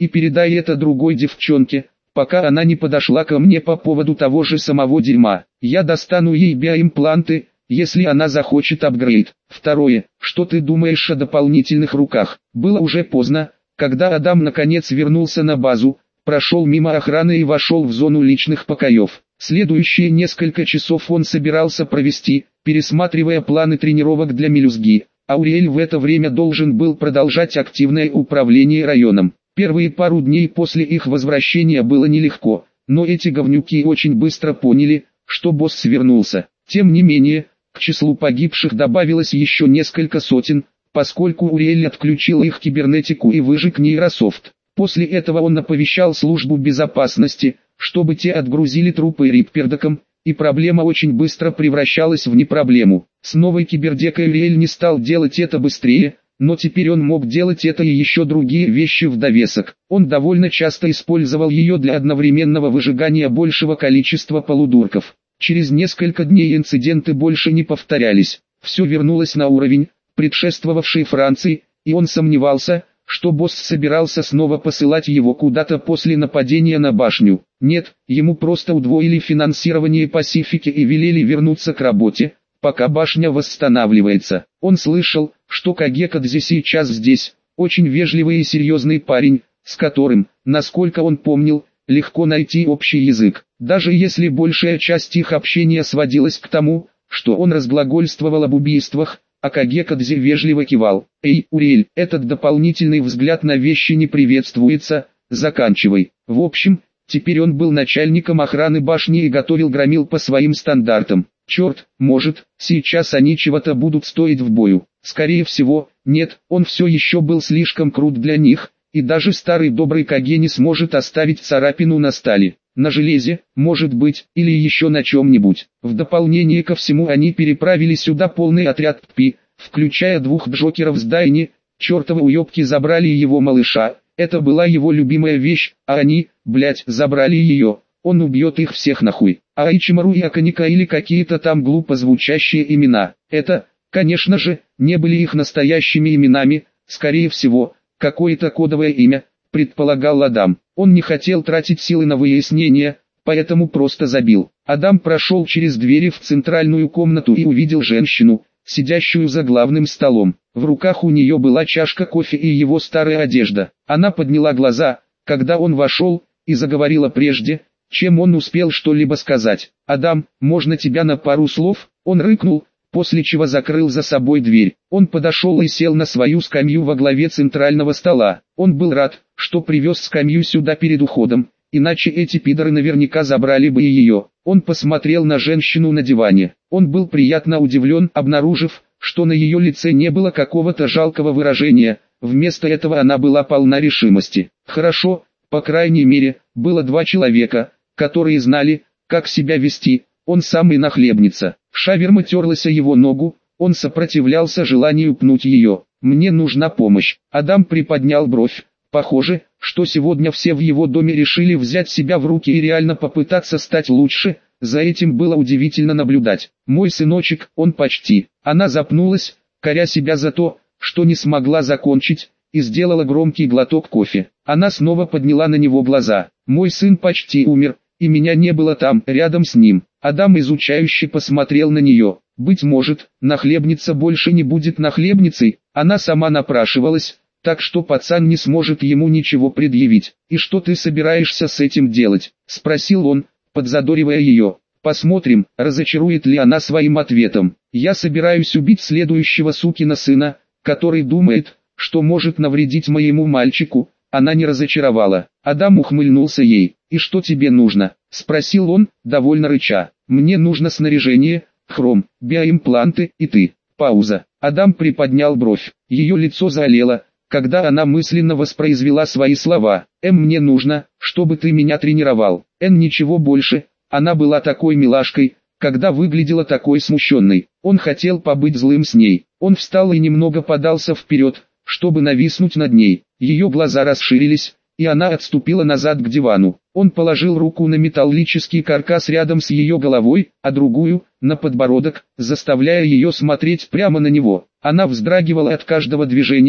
и передай это другой девчонке, пока она не подошла ко мне по поводу того же самого дерьма. Я достану ей биоимпланты, если она захочет апгрейд. Второе, что ты думаешь о дополнительных руках? Было уже поздно, когда Адам наконец вернулся на базу, прошел мимо охраны и вошел в зону личных покоев. Следующие несколько часов он собирался провести, пересматривая планы тренировок для мелюзги. Ауриэль в это время должен был продолжать активное управление районом. Первые пару дней после их возвращения было нелегко, но эти говнюки очень быстро поняли, что босс свернулся. Тем не менее, к числу погибших добавилось еще несколько сотен, поскольку Ауриэль отключил их кибернетику и выжег нейрософт. После этого он оповещал службу безопасности, чтобы те отгрузили трупы Риппердоком, и проблема очень быстро превращалась в непроблему. С новой кибердекой Ауриэль не стал делать это быстрее, но теперь он мог делать это и еще другие вещи в довесок. Он довольно часто использовал ее для одновременного выжигания большего количества полудурков. Через несколько дней инциденты больше не повторялись. Все вернулось на уровень, предшествовавший Франции, и он сомневался, что босс собирался снова посылать его куда-то после нападения на башню. Нет, ему просто удвоили финансирование Пасифики и велели вернуться к работе, пока башня восстанавливается. Он слышал, что Кагекадзе сейчас здесь, очень вежливый и серьезный парень, с которым, насколько он помнил, легко найти общий язык. Даже если большая часть их общения сводилась к тому, что он разглагольствовал об убийствах, а Кагекадзе вежливо кивал. «Эй, Уриэль, этот дополнительный взгляд на вещи не приветствуется, заканчивай». В общем, теперь он был начальником охраны башни и готовил громил по своим стандартам. Черт, может, сейчас они чего-то будут стоить в бою. Скорее всего, нет, он все еще был слишком крут для них, и даже старый добрый Каге не сможет оставить царапину на стали. На железе, может быть, или еще на чем-нибудь. В дополнение ко всему они переправили сюда полный отряд ППИ, включая 2 джокеров с Дайни. Чертовы уебки забрали его малыша, это была его любимая вещь, а они, забрали ее. Он убьет их всех нахуй. А Айчимару и Аканика или какие-то там глупо звучащие имена. Это, конечно же, не были их настоящими именами, скорее всего, какое-то кодовое имя, предполагал Адам. Он не хотел тратить силы на выяснение, поэтому просто забил. Адам прошел через двери в центральную комнату и увидел женщину, сидящую за главным столом. В руках у нее была чашка кофе и его старая одежда. Она подняла глаза, когда он вошел, и заговорила прежде, чем он успел что-либо сказать. «Адам, можно тебя на пару слов?» Он рыкнул, после чего закрыл за собой дверь. Он подошел и сел на свою скамью во главе центрального стола. Он был рад, что привез скамью сюда перед уходом, иначе эти пидоры наверняка забрали бы и ее. Он посмотрел на женщину на диване. Он был приятно удивлен, обнаружив, что на ее лице не было какого-то жалкого выражения, вместо этого она была полна решимости. Хорошо, по крайней мере, было 2 человека, которые знали, как себя вести. Он сам и нахлебница. Шаверма терлась о его ногу, он сопротивлялся желанию пнуть ее. «Мне нужна помощь». Адам приподнял бровь. Похоже, что сегодня все в его доме решили взять себя в руки и реально попытаться стать лучше. За этим было удивительно наблюдать. «Мой сыночек, он почти». Она запнулась, коря себя за то, что не смогла закончить, и сделала громкий глоток кофе. Она снова подняла на него глаза. «Мой сын почти умер, и меня не было там, рядом с ним». Адам изучающе посмотрел на нее. Быть может, нахлебница больше не будет нахлебницей, она сама напрашивалась, так что пацан не сможет ему ничего предъявить. «И что ты собираешься с этим делать?» – спросил он, подзадоривая ее. «Посмотрим, разочарует ли она своим ответом. Я собираюсь убить следующего сукина сына, который думает, что может навредить моему мальчику». Она не разочаровала. Адам ухмыльнулся ей. «И что тебе нужно?» – спросил он, довольно рыча. «Мне нужно снаряжение, хром, биоимпланты и ты». Пауза. Адам приподнял бровь. Ее лицо заолело, когда она мысленно воспроизвела свои слова. «Мне нужно, чтобы ты меня тренировал». Ничего больше. Она была такой милашкой, когда выглядела такой смущенной. Он хотел побыть злым с ней. Он встал и немного подался вперед, чтобы нависнуть над ней. Ее глаза расширились, и она отступила назад к дивану. Он положил руку на металлический каркас рядом с ее головой, а другую – на подбородок, заставляя ее смотреть прямо на него. Она вздрагивала от каждого движения,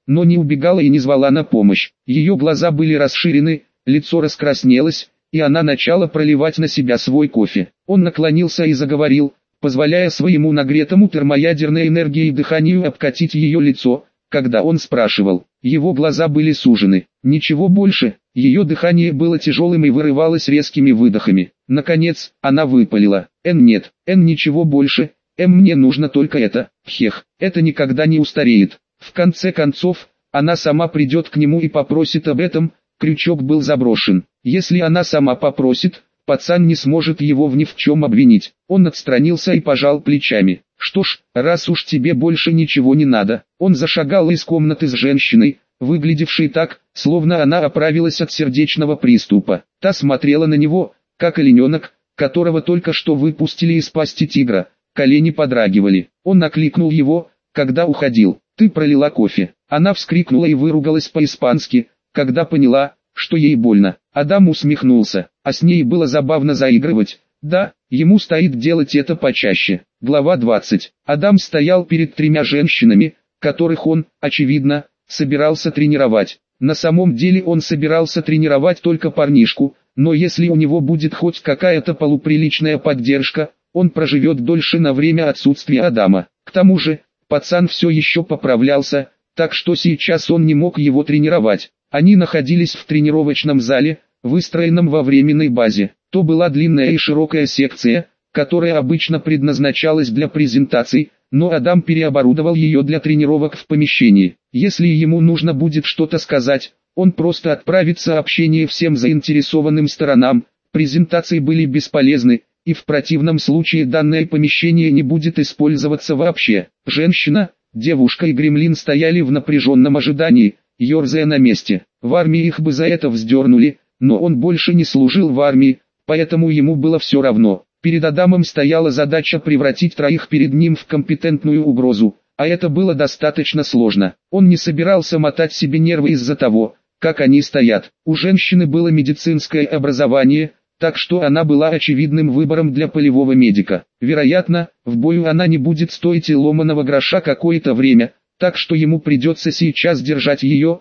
но не убегала и не звала на помощь. Ее глаза были расширены, лицо раскраснелось, и она начала проливать на себя свой кофе. Он наклонился и заговорил, позволяя своему нагретому термоядерной энергией дыханию обкатить ее лицо, когда он спрашивал. Его глаза были сужены. Ничего больше, ее дыхание было тяжелым и вырывалось резкими выдохами. Наконец, она выпалила. Нет, ничего больше, мне нужно только это, хех, это никогда не устареет. В конце концов, она сама придет к нему и попросит об этом, крючок был заброшен. Если она сама попросит, пацан не сможет его ни в чем обвинить. Он отстранился и пожал плечами. Что ж, раз уж тебе больше ничего не надо. Он зашагал из комнаты с женщиной, выглядевшей так, словно она оправилась от сердечного приступа. Та смотрела на него, как олененок, которого только что выпустили из пасти тигра. Колени подрагивали. Он окликнул его, когда уходил. «Ты пролила кофе». Она вскрикнула и выругалась по-испански, когда поняла, что ей больно. Адам усмехнулся, а с ней было забавно заигрывать. Да, ему стоит делать это почаще. Глава 20. Адам стоял перед тремя женщинами, которых он, очевидно, собирался тренировать. На самом деле он собирался тренировать только парнишку, но если у него будет хоть какая-то полуприличная поддержка, он проживет дольше на время отсутствия Адама. К тому же, пацан все еще поправлялся, так что сейчас он не мог его тренировать. Они находились в тренировочном зале, выстроенном во временной базе. То была длинная и широкая секция, которая обычно предназначалась для презентаций, но Адам переоборудовал ее для тренировок в помещении. Если ему нужно будет что-то сказать, он просто отправит сообщение всем заинтересованным сторонам. Презентации были бесполезны, и в противном случае данное помещение не будет использоваться вообще. Женщина, девушка и гремлин стояли в напряженном ожидании, ерзая на месте. В армии их бы за это вздернули, но он больше не служил в армии, поэтому ему было все равно. Перед Адамом стояла задача превратить троих перед ним в компетентную угрозу, а это было достаточно сложно. Он не собирался мотать себе нервы из-за того, как они стоят. У женщины было медицинское образование, так что она была очевидным выбором для полевого медика. Вероятно, в бою она не будет стоить и ломаного гроша какое-то время, так что ему придется сейчас держать ее,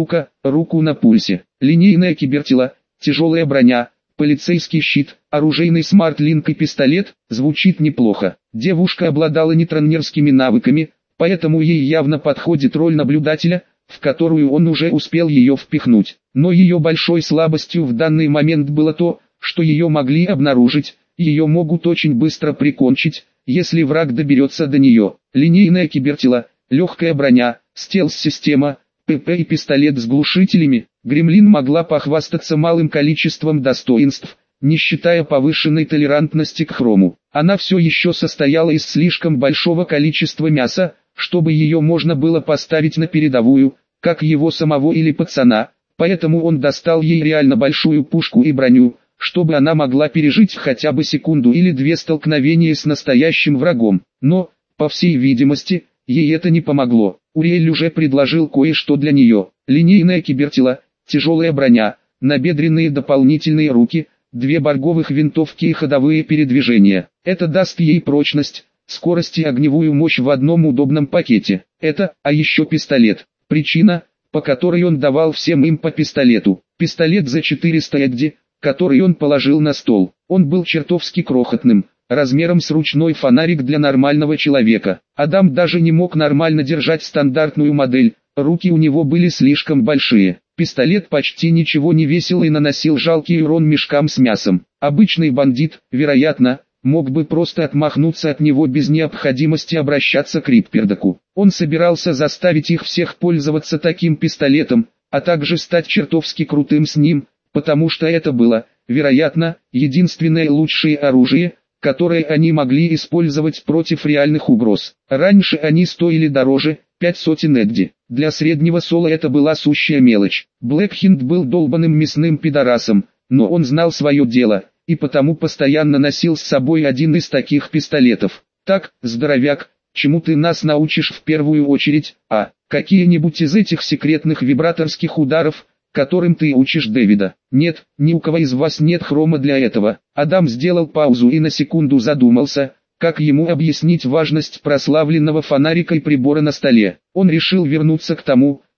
руку на пульсе. Линейная кибертела, тяжелая броня, полицейский щит, оружейный смарт-линк и пистолет, звучит неплохо. Девушка обладала нетронерскими навыками, поэтому ей явно подходит роль наблюдателя, в которую он уже успел ее впихнуть. Но ее большой слабостью в данный момент было то, что ее могли обнаружить, ее могут очень быстро прикончить, если враг доберется до нее. Линейная кибертела, легкая броня, стелс-система, ПП и пистолет с глушителями. Гремлин могла похвастаться малым количеством достоинств, не считая повышенной толерантности к хрому. Она все еще состояла из слишком большого количества мяса, чтобы ее можно было поставить на передовую, как его самого или пацана, поэтому он достал ей реально большую пушку и броню, чтобы она могла пережить хотя бы секунду или две столкновения с настоящим врагом. Но, по всей видимости, ей это не помогло. Уриэль уже предложил кое-что для нее. Линейная кибертела, тяжелая броня, набедренные дополнительные руки, 2 борговых винтовки и ходовые передвижения. Это даст ей прочность, скорость и огневую мощь в одном удобном пакете. А еще пистолет. Причина, по которой он давал всем им по пистолету. Пистолет за 400 эдди, который он положил на стол. Он был чертовски крохотным, размером с ручной фонарик для нормального человека. Адам даже не мог нормально держать стандартную модель, руки у него были слишком большие. Пистолет почти ничего не весил и наносил жалкий урон мешкам с мясом. Обычный бандит, вероятно, мог бы просто отмахнуться от него без необходимости обращаться к Риппердаку. Он собирался заставить их всех пользоваться таким пистолетом, а также стать чертовски крутым с ним, потому что это было, вероятно, единственное лучшее оружие, которое они могли использовать против реальных угроз. Раньше они стоили дороже, 500 эдди. Для среднего сола это была сущая мелочь. Блэкхинд был долбаным мясным пидорасом, но он знал свое дело, и потому постоянно носил с собой один из таких пистолетов. Так, здоровяк, чему ты нас научишь в первую очередь, какие-нибудь из этих секретных вибраторских ударов, которым ты учишь Дэвида? Нет, ни у кого из вас нет хрома для этого. Адам сделал паузу и на секунду задумался, как ему объяснить важность прославленного фонарика и прибора на столе. Он решил вернуться к тому,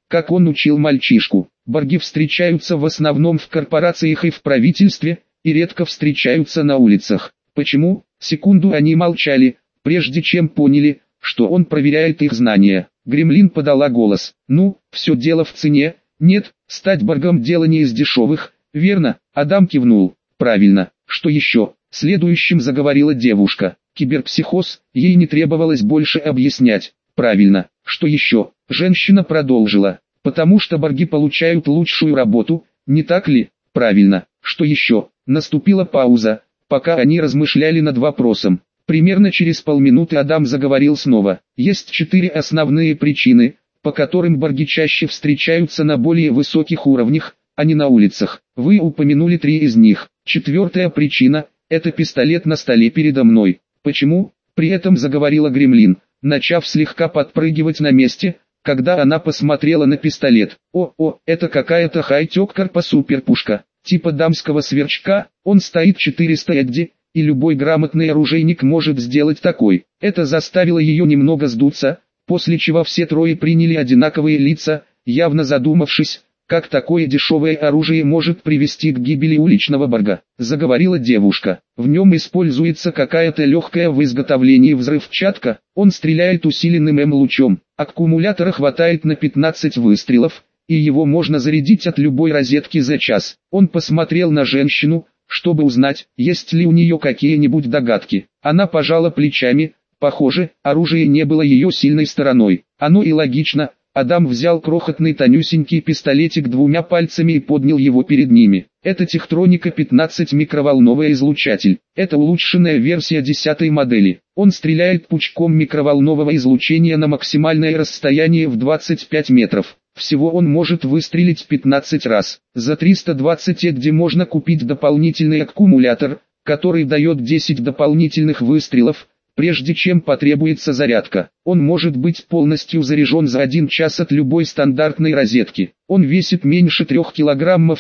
как он учил мальчишку. Борги встречаются в основном в корпорациях и в правительстве, и редко встречаются на улицах. Почему? Секунду они молчали, прежде чем поняли, что он проверяет их знания. Гремлин подала голос. Ну, все дело в цене. Нет, стать боргом дело не из дешевых, верно? Адам кивнул. Правильно. Что еще? Следующим заговорила девушка. Киберпсихоз, ей не требовалось больше объяснять. Правильно. Что еще? Женщина продолжила. Потому что борги получают лучшую работу, не так ли? Правильно. Что еще? Наступила пауза, пока они размышляли над вопросом. Примерно через полминуты Адам заговорил снова. Есть 4 основные причины, по которым борги чаще встречаются на более высоких уровнях, а не на улицах. Вы упомянули 3 из них. 4-я причина – это пистолет на столе передо мной. Почему? При этом заговорила Гремлин, начав слегка подпрыгивать на месте, когда она посмотрела на пистолет. О, это какая-то хай-тек карпа-суперпушка, типа дамского сверчка, он стоит 400 эдди, и любой грамотный оружейник может сделать такой. Это заставило ее немного сдуться, после чего все 3 приняли одинаковые лица, явно задумавшись, как такое дешевое оружие может привести к гибели уличного борга. Заговорила девушка. В нем используется какая-то легкая в изготовлении взрывчатка, он стреляет усиленным М-лучом. Аккумулятора хватает на 15 выстрелов, и его можно зарядить от любой розетки за час. Он посмотрел на женщину, чтобы узнать, есть ли у нее какие-нибудь догадки. Она пожала плечами, похоже, оружие не было ее сильной стороной. Оно и логично. Адам взял крохотный тонюсенький пистолетик 2 пальцами и поднял его перед ними. Это Техтроника 15 микроволновый излучатель. Это улучшенная версия 10-й модели. Он стреляет пучком микроволнового излучения на максимальное расстояние в 25 метров. Всего он может выстрелить 15 раз. За 320 эдди можно купить дополнительный аккумулятор, который дает 10 дополнительных выстрелов, прежде чем потребуется зарядка. Он может быть полностью заряжен за 1 час от любой стандартной розетки. Он весит меньше 3 кг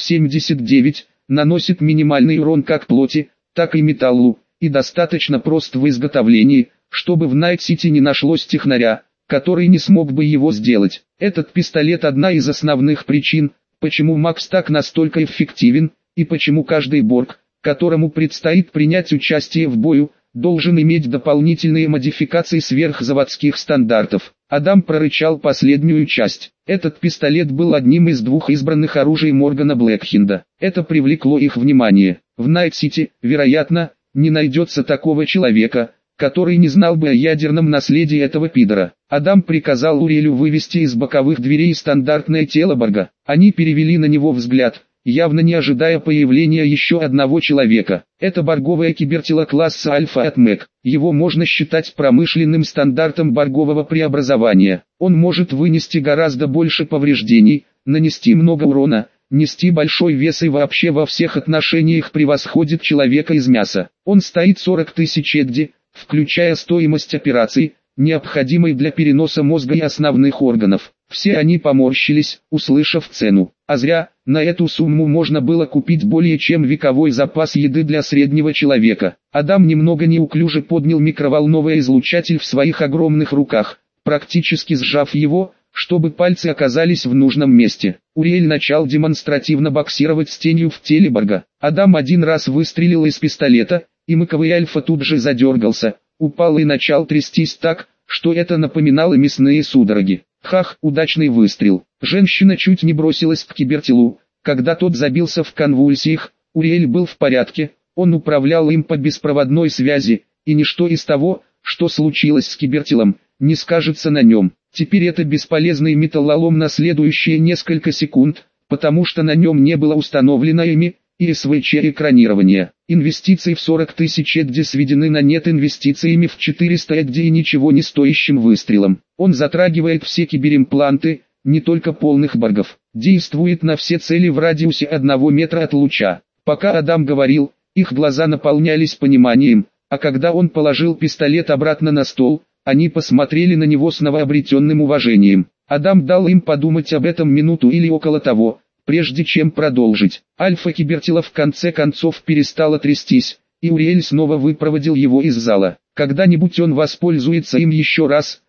79, наносит минимальный урон как плоти, так и металлу, и достаточно прост в изготовлении, чтобы в Найт-Сити не нашлось технаря, который не смог бы его сделать. Этот пистолет одна из основных причин, почему Макс так настолько эффективен, и почему каждый борг, которому предстоит принять участие в бою, должен иметь дополнительные модификации сверхзаводских стандартов. Адам прорычал последнюю часть. Этот пистолет был одним из 2 избранных оружий Моргана Блэкхинда. Это привлекло их внимание. В Найт-Сити, вероятно, не найдется такого человека, который не знал бы о ядерном наследии этого пидора. Адам приказал Урелю вывести из боковых дверей стандартное тело борга. Они перевели на него взгляд, явно не ожидая появления еще одного человека. Это борговое кибертело класса Альфа от МЭК. Его можно считать промышленным стандартом боргового преобразования. Он может вынести гораздо больше повреждений, нанести много урона, нести большой вес и вообще во всех отношениях превосходит человека из мяса. Он стоит 40 тысяч эдди, включая стоимость операций, необходимой для переноса мозга и основных органов. Все они поморщились, услышав цену. А зря, на эту сумму можно было купить более чем вековой запас еды для среднего человека. Адам немного неуклюже поднял микроволновый излучатель в своих огромных руках, практически сжав его, чтобы пальцы оказались в нужном месте. Уриэль начал демонстративно боксировать с тенью в теле борга. Адам 1 раз выстрелил из пистолета, и мыковый Альфа тут же задергался, упал и начал трястись так, что это напоминало мясные судороги. Хах, удачный выстрел. Женщина чуть не бросилась к кибертелу, когда тот забился в конвульсиях. Уриэль был в порядке, он управлял им по беспроводной связи, и ничто из того, что случилось с кибертелом, не скажется на нем. Теперь это бесполезный металлолом на следующие несколько секунд, потому что на нем не было установлено ими, и СВЧ-экранирование. Инвестиции в 40 тысяч эдди сведены на нет инвестициями в 400 эдди и ничего не стоящим выстрелом. Он затрагивает все киберимпланты, не только полных боргов. Действует на все цели в радиусе 1 метра от луча. Пока Адам говорил, их глаза наполнялись пониманием, а когда он положил пистолет обратно на стол, они посмотрели на него с новообретенным уважением. Адам дал им подумать об этом минуту или около того, прежде чем продолжить. Альфа-кибертело в конце концов перестало трястись, и Уриэль снова выпроводил его из зала. Когда-нибудь он воспользуется им еще раз,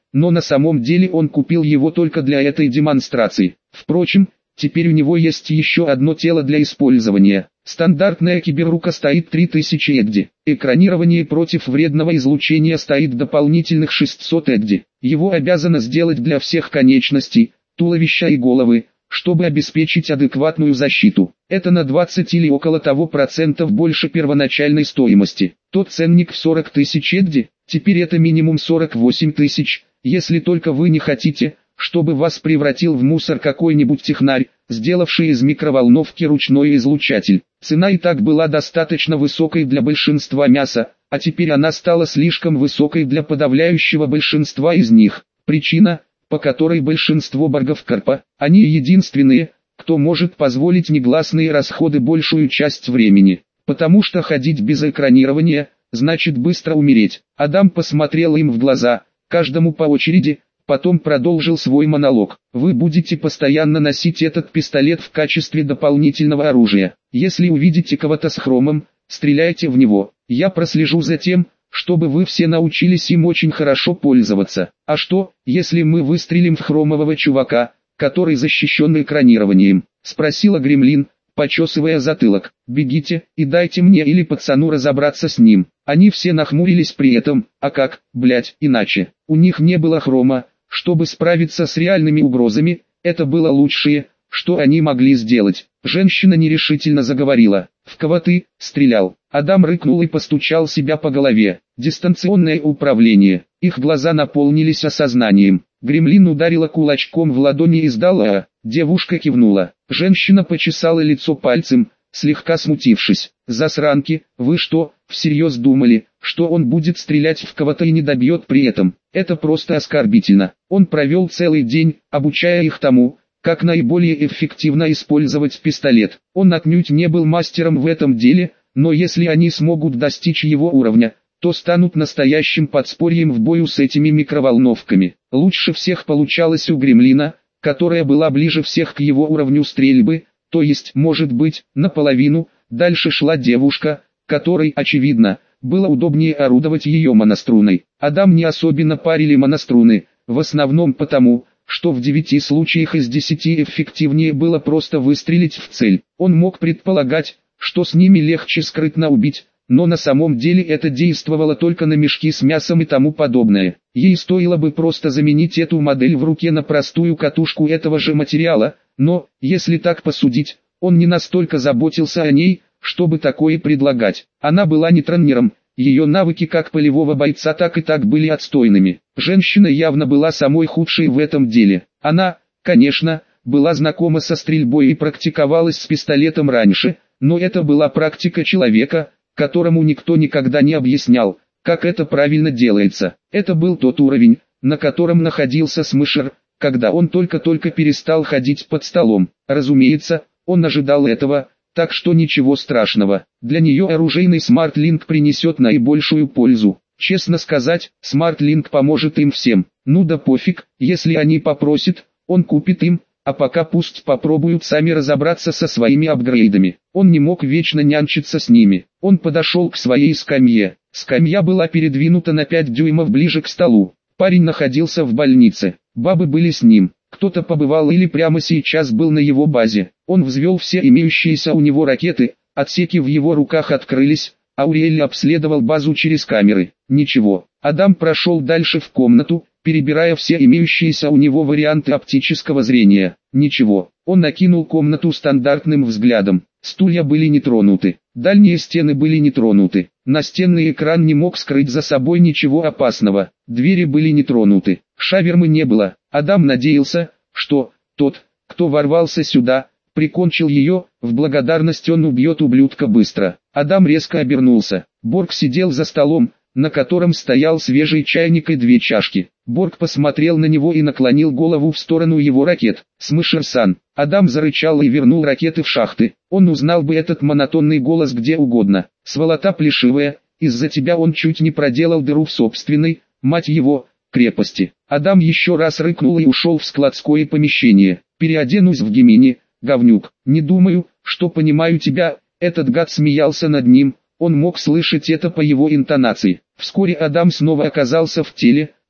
но на самом деле он купил его только для этой демонстрации. Впрочем, теперь у него есть еще одно тело для использования. Стандартная киберрука стоит 3000 эгди. Экранирование против вредного излучения стоит дополнительных 600 эгди. Его обязано сделать для всех конечностей, туловища и головы, чтобы обеспечить адекватную защиту. Это на 20 или около того процентов больше первоначальной стоимости. Тот ценник в 40 тысяч эгди, теперь это минимум 48 тысяч, если только вы не хотите, чтобы вас превратил в мусор какой-нибудь технарь, сделавший из микроволновки ручной излучатель. Цена и так была достаточно высокой для большинства мяса, а теперь она стала слишком высокой для подавляющего большинства из них. Причина, по которой большинство боргов-корпа, они единственные, кто может позволить негласные расходы большую часть времени. Потому что ходить без экранирования, значит быстро умереть. Адам посмотрел им в глаза, каждому по очереди, потом продолжил свой монолог. Вы будете постоянно носить этот пистолет в качестве дополнительного оружия. Если увидите кого-то с хромом, стреляйте в него. Я прослежу за тем, чтобы вы все научились им очень хорошо пользоваться. А что, если мы выстрелим в хромового чувака, который защищен экранированием? Спросила Гремлин, почесывая затылок. Бегите, и дайте мне или пацану разобраться с ним. Они все нахмурились при этом, а как, блять, иначе? У них не было хрома, чтобы справиться с реальными угрозами, это было лучшее, что они могли сделать. Женщина нерешительно заговорила. «В кого ты стрелял?» Адам рыкнул и постучал себя по голове. Дистанционное управление. Их глаза наполнились осознанием. Гремлин ударила кулачком в ладони и издала «а». Девушка кивнула. Женщина почесала лицо пальцем, слегка смутившись. «Засранки, вы что, всерьез думали, что он будет стрелять в кого-то и не добьет при этом? Это просто оскорбительно». Он провел целый день, обучая их тому, как наиболее эффективно использовать пистолет. Он отнюдь не был мастером в этом деле, но если они смогут достичь его уровня, то станут настоящим подспорьем в бою с этими микроволновками. Лучше всех получалось у Гремлина, которая была ближе всех к его уровню стрельбы, то есть, может быть, наполовину. Дальше шла девушка, которой, очевидно, было удобнее орудовать ее моноструной. Адам не особенно парили моноструны, в основном потому, что в 9 случаях из 10 эффективнее было просто выстрелить в цель. Он мог предполагать, что с ними легче скрытно убить, но на самом деле это действовало только на мешки с мясом и тому подобное. Ей стоило бы просто заменить эту модель в руке на простую катушку этого же материала, но, если так посудить, он не настолько заботился о ней, чтобы такое предлагать. Она была нейтральнером, ее навыки как полевого бойца так и так были отстойными. Женщина явно была самой худшей в этом деле. Она, конечно, была знакома со стрельбой и практиковалась с пистолетом раньше, но это была практика человека, которому никто никогда не объяснял, как это правильно делается. Это был тот уровень, на котором находился Смешер, когда он только-только перестал ходить под столом. Разумеется, он ожидал этого, так что ничего страшного. Для нее оружейный SmartLink принесет наибольшую пользу. Честно сказать, SmartLink поможет им всем. Ну да пофиг, если они попросят, он купит им, а пока пусть попробуют сами разобраться со своими апгрейдами. Он не мог вечно нянчиться с ними. Он подошел к своей скамье. Скамья была передвинута на 5 дюймов ближе к столу. Парень находился в больнице. Бабы были с ним. Кто-то побывал или прямо сейчас был на его базе. Он взвел все имеющиеся у него ракеты, отсеки в его руках открылись, а Уриэль обследовал базу через камеры. Ничего. Адам прошел дальше в комнату, перебирая все имеющиеся у него варианты оптического зрения. Ничего. Он накинул комнату стандартным взглядом. Стулья были не тронуты. Дальние стены были не тронуты. Настенный экран не мог скрыть за собой ничего опасного. Двери были не тронуты. Шавермы не было. Адам надеялся, что тот, кто ворвался сюда, прикончил ее. В благодарность он убьет ублюдка быстро. Адам резко обернулся. Борг сидел за столом, на котором стоял свежий чайник и 2 чашки. Борг посмотрел на него и наклонил голову в сторону его ракет. «Смешер-сан». Адам зарычал и вернул ракеты в шахты. Он узнал бы этот монотонный голос где угодно. «Сволота плешивая, из-за тебя он чуть не проделал дыру в собственной, мать его, крепости». Адам еще раз рыкнул и ушел в складское помещение. «Переоденусь в Гемини, говнюк. Не думаю, что понимаю тебя». Этот гад смеялся над ним. Он мог слышать это по его интонации. Вскоре Адам снова оказался в теле,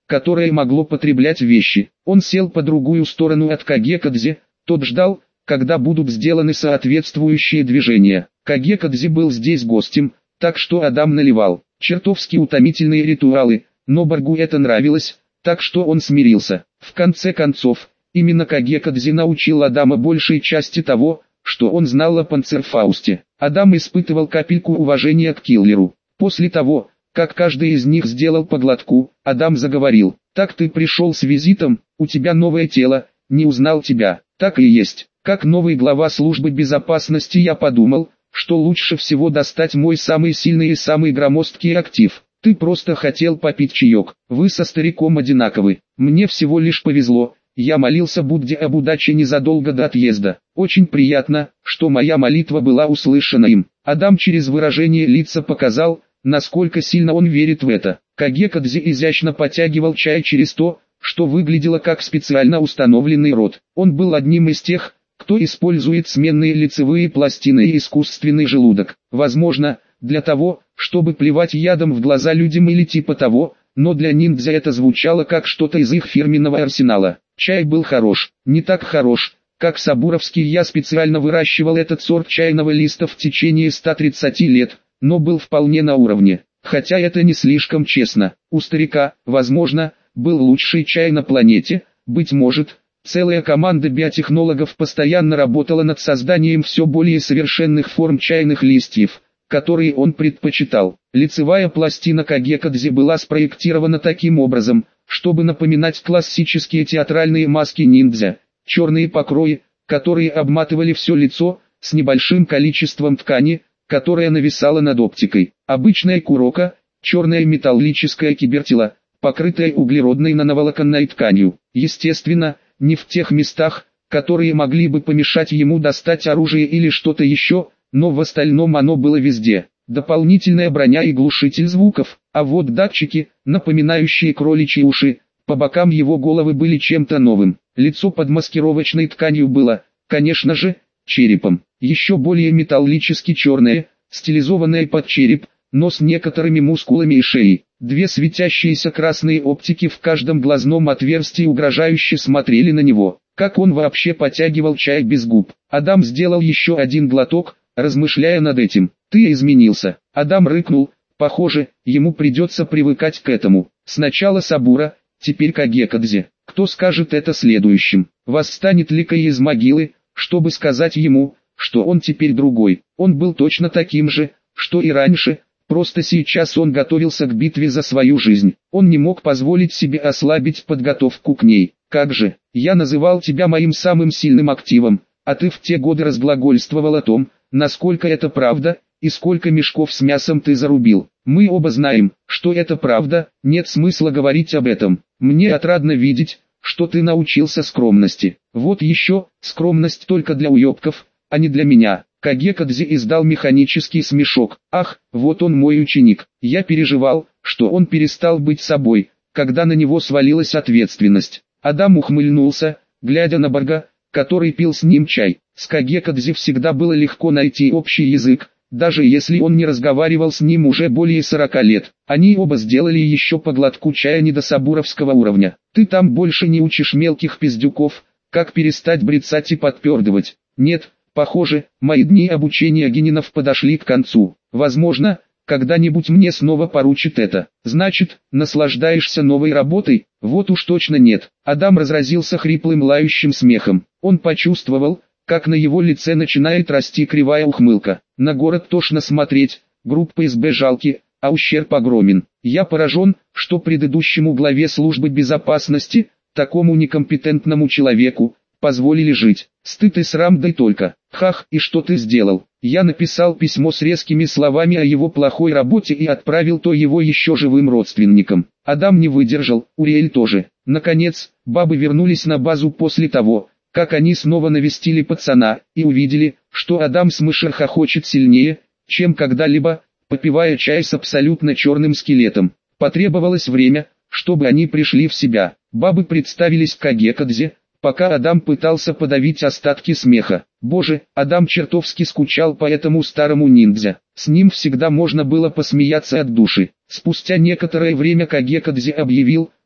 которое могло потреблять вещи. Он сел по другую сторону от Кагекадзе, тот ждал, когда будут сделаны соответствующие движения. Кагекадзе был здесь гостем, так что Адам наливал. Чертовски утомительные ритуалы, но Баргу это нравилось, так что он смирился. В конце концов, именно Кагекадзе научил Адама большей части того, что он знал о Панцерфаусте. Адам испытывал капельку уважения к киллеру. После того, как каждый из них сделал по глотку, Адам заговорил: «Так ты пришел с визитом, у тебя новое тело, не узнал тебя». «Так и есть. Как новый глава службы безопасности я подумал, что лучше всего достать мой самый сильный и самый громоздкий актив. Ты просто хотел попить чаек. Вы со стариком одинаковы. Мне всего лишь повезло. Я молился Будде об удаче незадолго до отъезда. Очень приятно, что моя молитва была услышана им». Адам через выражение лица показал, насколько сильно он верит в это. Кагекадзе изящно потягивал чай через то, что выглядело как специально установленный рот. Он был одним из тех, кто использует сменные лицевые пластины и искусственный желудок. Возможно, для того, чтобы плевать ядом в глаза людям или типа того, но для ниндзя это звучало как что-то из их фирменного арсенала. Чай был хорош, не так хорош, как сабуровский. Я специально выращивал этот сорт чайного листа в течение 130 лет, но был вполне на уровне. Хотя это не слишком честно. У старика, возможно, был лучший чай на планете, быть может. Целая команда биотехнологов постоянно работала над созданием все более совершенных форм чайных листьев, которые он предпочитал. Лицевая пластина Кагекадзе была спроектирована таким образом, чтобы напоминать классические театральные маски ниндзя, черные покрои, которые обматывали все лицо, с небольшим количеством ткани, которая нависала над оптикой. Обычная курока, черная металлическая кибертила, покрытая углеродной нановолоконной тканью. Естественно, не в тех местах, которые могли бы помешать ему достать оружие или что-то еще, но в остальном оно было везде. Дополнительная броня и глушитель звуков, а вот датчики, напоминающие кроличьи уши, по бокам его головы были чем-то новым. Лицо под маскировочной тканью было, конечно же, черепом. Еще более металлически черное, стилизованное под череп, но с некоторыми мускулами и шеей. Две светящиеся красные оптики в каждом глазном отверстии угрожающе смотрели на него. Как он вообще потягивал чай без губ? Адам сделал еще один глоток, размышляя над этим. «Ты изменился». Адам рыкнул. Похоже, ему придется привыкать к этому. Сначала Сабура, теперь Кагекадзе. Кто скажет это следующим? Восстанет ли Кай из могилы, чтобы сказать ему, что он теперь другой? Он был точно таким же, что и раньше. Просто сейчас он готовился к битве за свою жизнь. Он не мог позволить себе ослабить подготовку к ней. «Как же, я называл тебя моим самым сильным активом, а ты в те годы разглагольствовал о том, насколько это правда, и сколько мешков с мясом ты зарубил. Мы оба знаем, что это правда, нет смысла говорить об этом. Мне отрадно видеть, что ты научился скромности. Вот еще, скромность только для уебков, а не для меня». Кагекадзе издал механический смешок. «Ах, вот он мой ученик». Я переживал, что он перестал быть собой, когда на него свалилась ответственность. Адам ухмыльнулся, глядя на Барга, который пил с ним чай. С Кагекадзе всегда было легко найти общий язык, даже если он не разговаривал с ним уже более 40 лет. Они оба сделали еще по глотку чая не до сабуровского уровня. «Ты там больше не учишь мелких пиздюков, как перестать брецать и подпердывать». «Нет, похоже, мои дни обучения генинов подошли к концу. Возможно, когда-нибудь мне снова поручат это». «Значит, наслаждаешься новой работой?» «Вот уж точно нет». Адам разразился хриплым лающим смехом. Он почувствовал, как на его лице начинает расти кривая ухмылка. «На город тошно смотреть, группа СБ жалки, а ущерб огромен. Я поражен, что предыдущему главе службы безопасности, такому некомпетентному человеку, позволили жить. Стыд и срам, да и только. Хах, и что ты сделал?» Я написал письмо с резкими словами о его плохой работе и отправил то его еще живым родственникам. Адам не выдержал, Уриэль тоже. Наконец, бабы вернулись на базу после того, как они снова навестили пацана, и увидели, что Адам Смышер хохочет сильнее, чем когда-либо, попивая чай с абсолютно черным скелетом. Потребовалось время, чтобы они пришли в себя. Бабы представились Кагекадзе, пока Адам пытался подавить остатки смеха. Боже, Адам чертовски скучал по этому старому ниндзя. С ним всегда можно было посмеяться от души. Спустя некоторое время Кагекадзе объявил,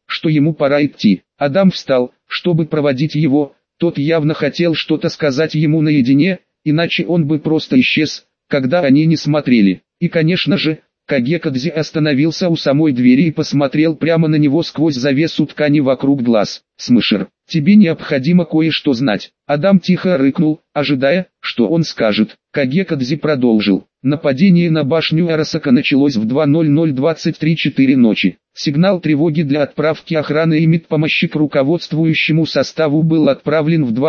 что ему пора идти. Адам встал, чтобы проводить его, тот явно хотел что-то сказать ему наедине, иначе он бы просто исчез, когда они не смотрели. И конечно же, Кагекадзе остановился у самой двери и посмотрел прямо на него сквозь завесу ткани вокруг глаз. «Смышер, тебе необходимо кое-что знать». Адам тихо рыкнул, ожидая, что он скажет. Кагекадзе продолжил. Нападение на башню Арасака началось в 2:00:23 ночи. Сигнал тревоги для отправки охраны и медпомощи к руководствующему составу был отправлен в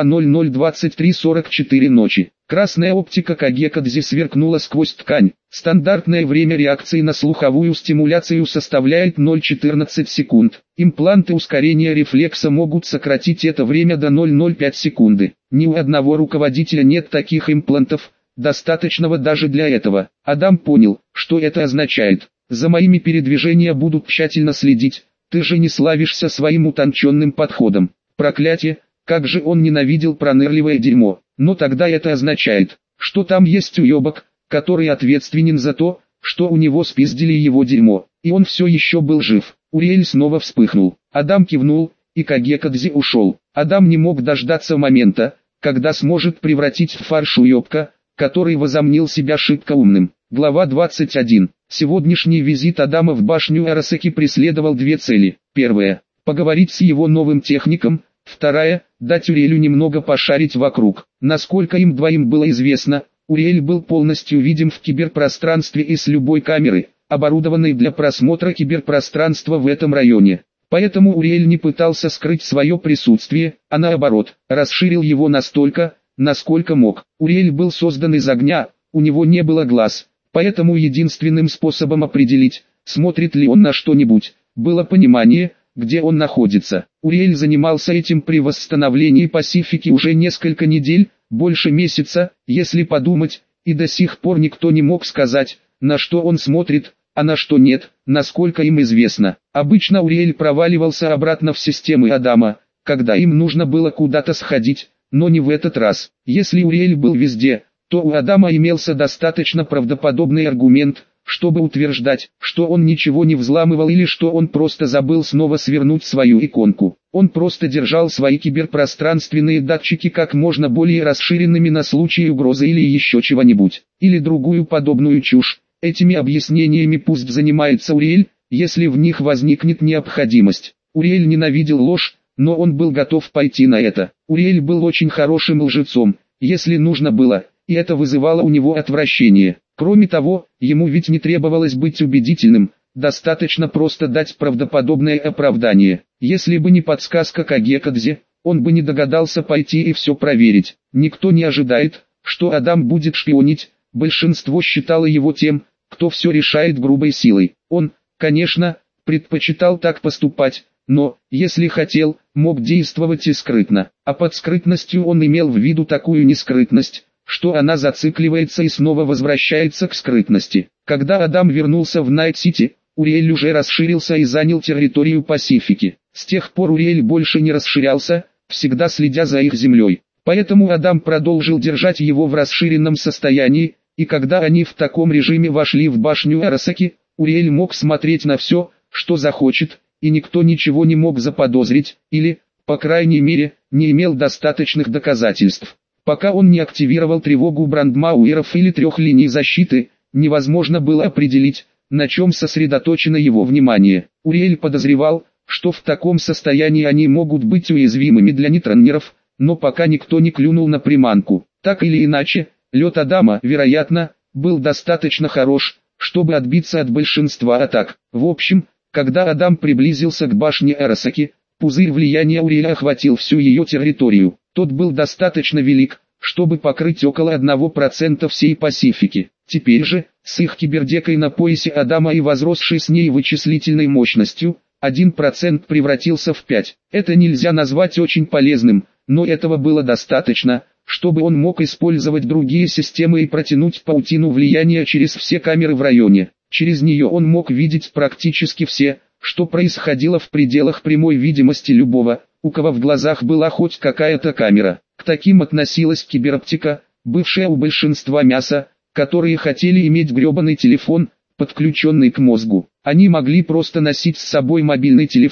2:00:23:44 ночи. Красная оптика Кагекадзе сверкнула сквозь ткань. Стандартное время реакции на слуховую стимуляцию составляет 0,14 секунд. Импланты ускорения рефлекса могут сократить это время до 0,05 секунды. Ни у одного руководителя нет таких имплантов, достаточного даже для этого. Адам понял, что это означает. За моими передвижениями будут тщательно следить, ты же не славишься своим утонченным подходом. Проклятие, как же он ненавидел пронырливое дерьмо. Но тогда это означает, что там есть уебок, который ответственен за то, что у него спиздили его дерьмо, и он все еще был жив. Уриэль снова вспыхнул. Адам кивнул, и Кагекадзе ушел. Адам не мог дождаться момента, когда сможет превратить в фарш уебка, который возомнил себя шибко умным. Глава 21. Сегодняшний визит Адама в башню Арасаки преследовал две цели. Первая – поговорить с его новым техником. Вторая – дать Уриэлю немного пошарить вокруг. Насколько им двоим было известно, Уриэль был полностью видим в киберпространстве и с любой камеры, оборудованной для просмотра киберпространства в этом районе. Поэтому Уриэль не пытался скрыть свое присутствие, а наоборот, расширил его настолько, насколько мог. Уриэль был создан из огня, у него не было глаз, поэтому единственным способом определить, смотрит ли он на что-нибудь, было понимание, где он находится. Уриэль занимался этим при восстановлении Пасифики уже несколько недель, больше месяца, если подумать, и до сих пор никто не мог сказать, на что он смотрит, а на что нет, насколько им известно. Обычно Уриэль проваливался обратно в системы Адама, когда им нужно было куда-то сходить, но не в этот раз. Если Уриэль был везде, то у Адама имелся достаточно правдоподобный аргумент, чтобы утверждать, что он ничего не взламывал или что он просто забыл снова свернуть свою иконку. Он просто держал свои киберпространственные датчики как можно более расширенными на случай угрозы или еще чего-нибудь, или другую подобную чушь. Этими объяснениями пусть занимается Уриэль, если в них возникнет необходимость. Уриэль ненавидел ложь, но он был готов пойти на это. Уриэль был очень хорошим лжецом, если нужно было, и это вызывало у него отвращение. Кроме того, ему ведь не требовалось быть убедительным, достаточно просто дать правдоподобное оправдание. Если бы не подсказка Кагекадзе, он бы не догадался пойти и все проверить. Никто не ожидает, что Адам будет шпионить, большинство считало его тем, кто все решает грубой силой. Он, конечно, предпочитал так поступать, но, если хотел, мог действовать и скрытно. А под скрытностью он имел в виду такую нескрытность, что она зацикливается и снова возвращается к скрытности. Когда Адам вернулся в Найт-Сити, Уриэль уже расширился и занял территорию Пасифики. С тех пор Уриэль больше не расширялся, всегда следя за их землей. Поэтому Адам продолжил держать его в расширенном состоянии, и когда они в таком режиме вошли в башню Арасаки, Уриэль мог смотреть на все, что захочет, и никто ничего не мог заподозрить, или, по крайней мере, не имел достаточных доказательств. Пока он не активировал тревогу брандмауэров или 3 линий защиты, невозможно было определить, на чем сосредоточено его внимание. Уриэль подозревал, что в таком состоянии они могут быть уязвимыми для нейтронеров, но пока никто не клюнул на приманку. Так или иначе, лед Адама, вероятно, был достаточно хорош, чтобы отбиться от большинства атак. В общем, когда Адам приблизился к башне Арасаки, пузырь влияния Уриэля охватил всю ее территорию. Тот был достаточно велик, чтобы покрыть около 1% всей Пасифики. Теперь же, с их кибердекой на поясе Адама и возросшей с ней вычислительной мощностью, 1% превратился в 5. Это нельзя назвать очень полезным, но этого было достаточно, чтобы он мог использовать другие системы и протянуть паутину влияния через все камеры в районе. Через нее он мог видеть практически все, что происходило в пределах прямой видимости любого, у кого в глазах была хоть какая-то камера. К таким относилась кибероптика, бывшая у большинства мяса, которые хотели иметь гребаный телефон, подключенный к мозгу. Они могли просто носить с собой мобильный телефон,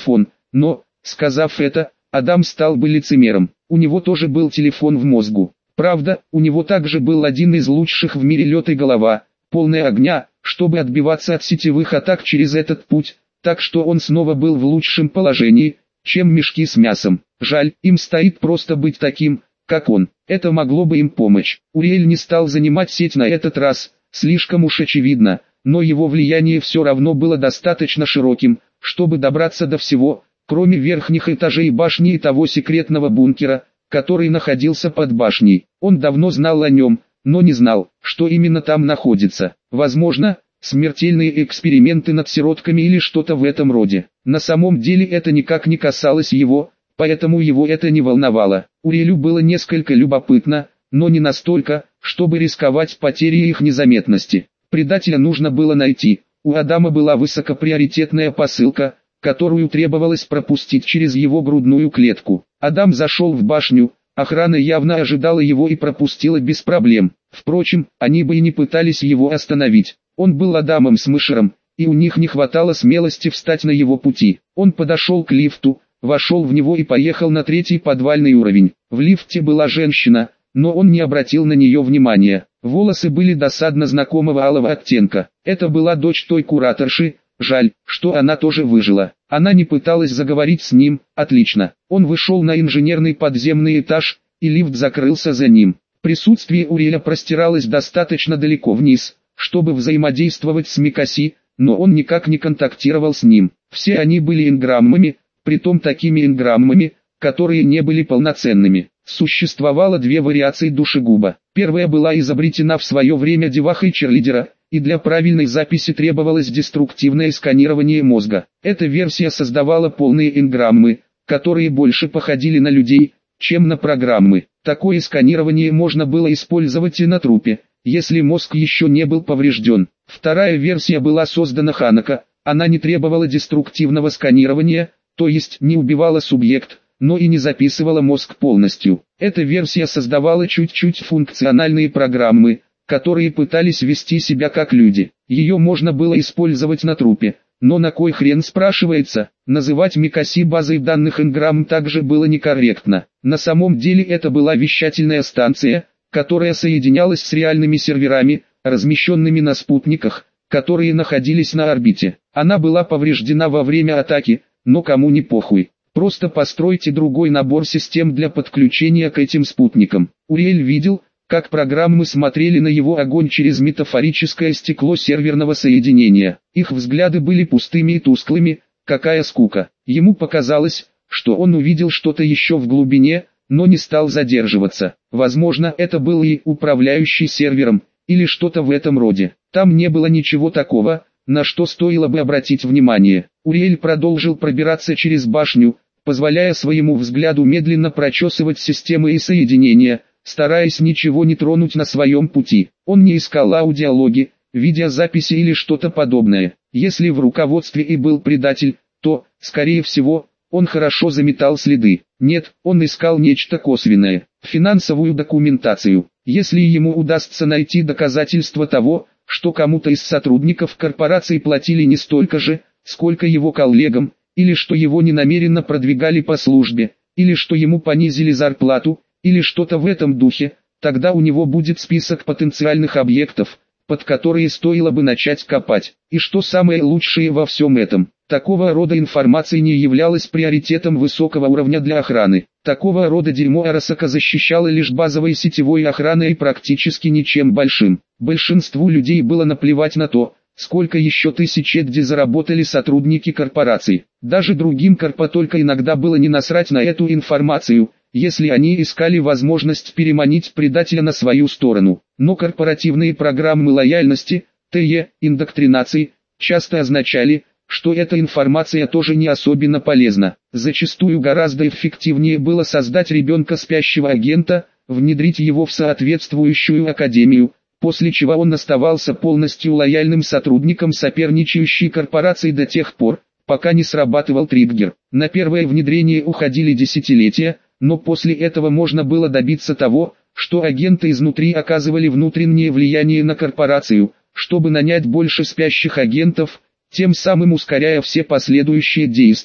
Но, сказав это, Адам стал бы лицемером. У него тоже был телефон в мозгу. Правда, у него также был один из лучших в мире лед и голова, полная огня, чтобы отбиваться от сетевых атак через этот путь, так что он снова был в лучшем положении, чем мешки с мясом. Жаль, им стоит просто быть таким, как он. Это могло бы им помочь. Уриэль не стал занимать сеть на этот раз, слишком уж очевидно, но его влияние все равно было достаточно широким, чтобы добраться до всего, кроме верхних этажей башни и того секретного бункера, который находился под башней. Он давно знал о нем, но не знал, что именно там находится. Возможно, смертельные эксперименты над сиротками или что-то в этом роде. На самом деле это никак не касалось его, поэтому его это не волновало. Уриэлю было несколько любопытно, но не настолько, чтобы рисковать потерей их незаметности. Предателя нужно было найти. У Адама была высокоприоритетная посылка, которую требовалось пропустить через его грудную клетку. Адам зашел в башню, охрана явно ожидала его и пропустила без проблем. Впрочем, они бы и не пытались его остановить. Он был Адамом Смешером, и у них не хватало смелости встать на его пути. Он подошел к лифту, вошел в него и поехал на 3-й подвальный уровень. В лифте была женщина, но он не обратил на нее внимания. Волосы были досадно знакомого алого оттенка. Это была дочь той кураторши. Жаль, что она тоже выжила. Она не пыталась заговорить с ним. Отлично. Он вышел на инженерный подземный этаж, и лифт закрылся за ним. Присутствие Уриэля простиралось достаточно далеко вниз, чтобы взаимодействовать с Микаси, но он никак не контактировал с ним. Все они были энграммами, притом такими энграммами, которые не были полноценными. Существовало две вариации душегуба. Первая была изобретена в свое время девахой черлидера, и для правильной записи требовалось деструктивное сканирование мозга. Эта версия создавала полные энграммы, которые больше походили на людей, чем на программы. Такое сканирование можно было использовать и на трупе, если мозг еще не был поврежден. Вторая версия была создана Ханако, она не требовала деструктивного сканирования, то есть не убивала субъект, но и не записывала мозг полностью. Эта версия создавала чуть-чуть функциональные программы, которые пытались вести себя как люди. Ее можно было использовать на трупе, но на кой хрен спрашивается? Называть Микаси базой данных энграмм также было некорректно. На самом деле это была вещательная станция, которая соединялась с реальными серверами, размещенными на спутниках, которые находились на орбите. Она была повреждена во время атаки, но кому не похуй. Просто постройте другой набор систем для подключения к этим спутникам. Уриэль видел, как программы смотрели на его огонь через метафорическое стекло серверного соединения. Их взгляды были пустыми и тусклыми, какая скука. Ему показалось, что он увидел что-то еще в глубине, но не стал задерживаться. Возможно, это был и управляющий сервером, или что-то в этом роде. Там не было ничего такого, на что стоило бы обратить внимание. Уриэль продолжил пробираться через башню, позволяя своему взгляду медленно прочесывать системы и соединения, стараясь ничего не тронуть на своем пути. Он не искал аудиологи, видеозаписи или что-то подобное. Если в руководстве и был предатель, то, скорее всего, он хорошо заметал следы. Нет, он искал нечто косвенное, финансовую документацию. Если ему удастся найти доказательства того, что кому-то из сотрудников корпорации платили не столько же, сколько его коллегам, или что его ненамеренно продвигали по службе, или что ему понизили зарплату, или что-то в этом духе, тогда у него будет список потенциальных объектов, под которые стоило бы начать копать. И что самое лучшее во всем этом, такого рода информация не являлась приоритетом высокого уровня для охраны. Такого рода дерьмо Арасака защищало лишь базовой сетевой охраной и практически ничем большим. Большинству людей было наплевать на то, сколько еще тысяч где заработали сотрудники корпораций. Даже другим только иногда было не насрать на эту информацию, если они искали возможность переманить предателя на свою сторону. Но корпоративные программы лояльности, ТЕ, индоктринации, часто означали, что эта информация тоже не особенно полезна. Зачастую гораздо эффективнее было создать ребенка спящего агента, внедрить его в соответствующую академию, после чего он оставался полностью лояльным сотрудником соперничающей корпорации до тех пор, пока не срабатывал триггер. На первое внедрение уходили десятилетия, но после этого можно было добиться того, что агенты изнутри оказывали внутреннее влияние на корпорацию, чтобы нанять больше спящих агентов, тем самым ускоряя все последующие действия.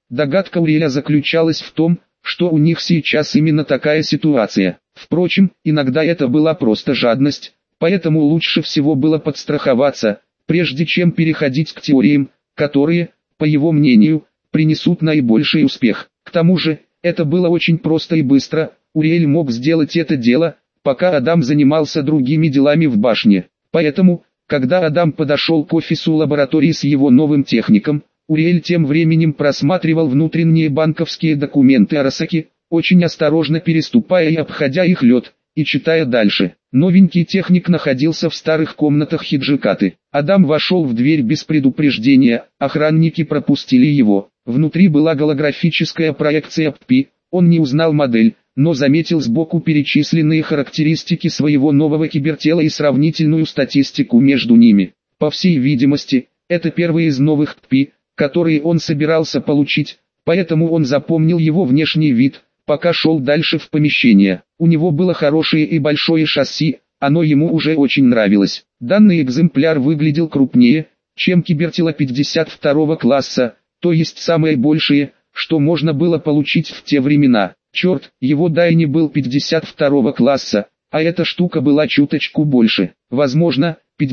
Догадка Уриэля заключалась в том, что у них сейчас именно такая ситуация. Впрочем, иногда это была просто жадность, поэтому лучше всего было подстраховаться, прежде чем переходить к теориям, которые, по его мнению, принесут наибольший успех. К тому же, это было очень просто и быстро, Уриэль мог сделать это дело, пока Адам занимался другими делами в башне. Поэтому, когда Адам подошел к офису лаборатории с его новым техником, Уриэль тем временем просматривал внутренние банковские документы Арасаки, очень осторожно переступая и обходя их лед, и читая дальше. Новенький техник находился в старых комнатах Хиджикаты. Адам вошел в дверь без предупреждения, охранники пропустили его. Внутри была голографическая проекция ППИ, он не узнал модель, но заметил сбоку перечисленные характеристики своего нового кибертела и сравнительную статистику между ними. По всей видимости, это первый из новых ППИ, которые он собирался получить, поэтому он запомнил его внешний вид, пока шел дальше в помещение. У него было хорошее и большое шасси, оно ему уже очень нравилось. Данный экземпляр выглядел крупнее, чем кибертела 52 класса, то есть самое большее, что можно было получить в те времена. Черт, его Дайни был 52 класса, а эта штука была чуточку больше. Возможно,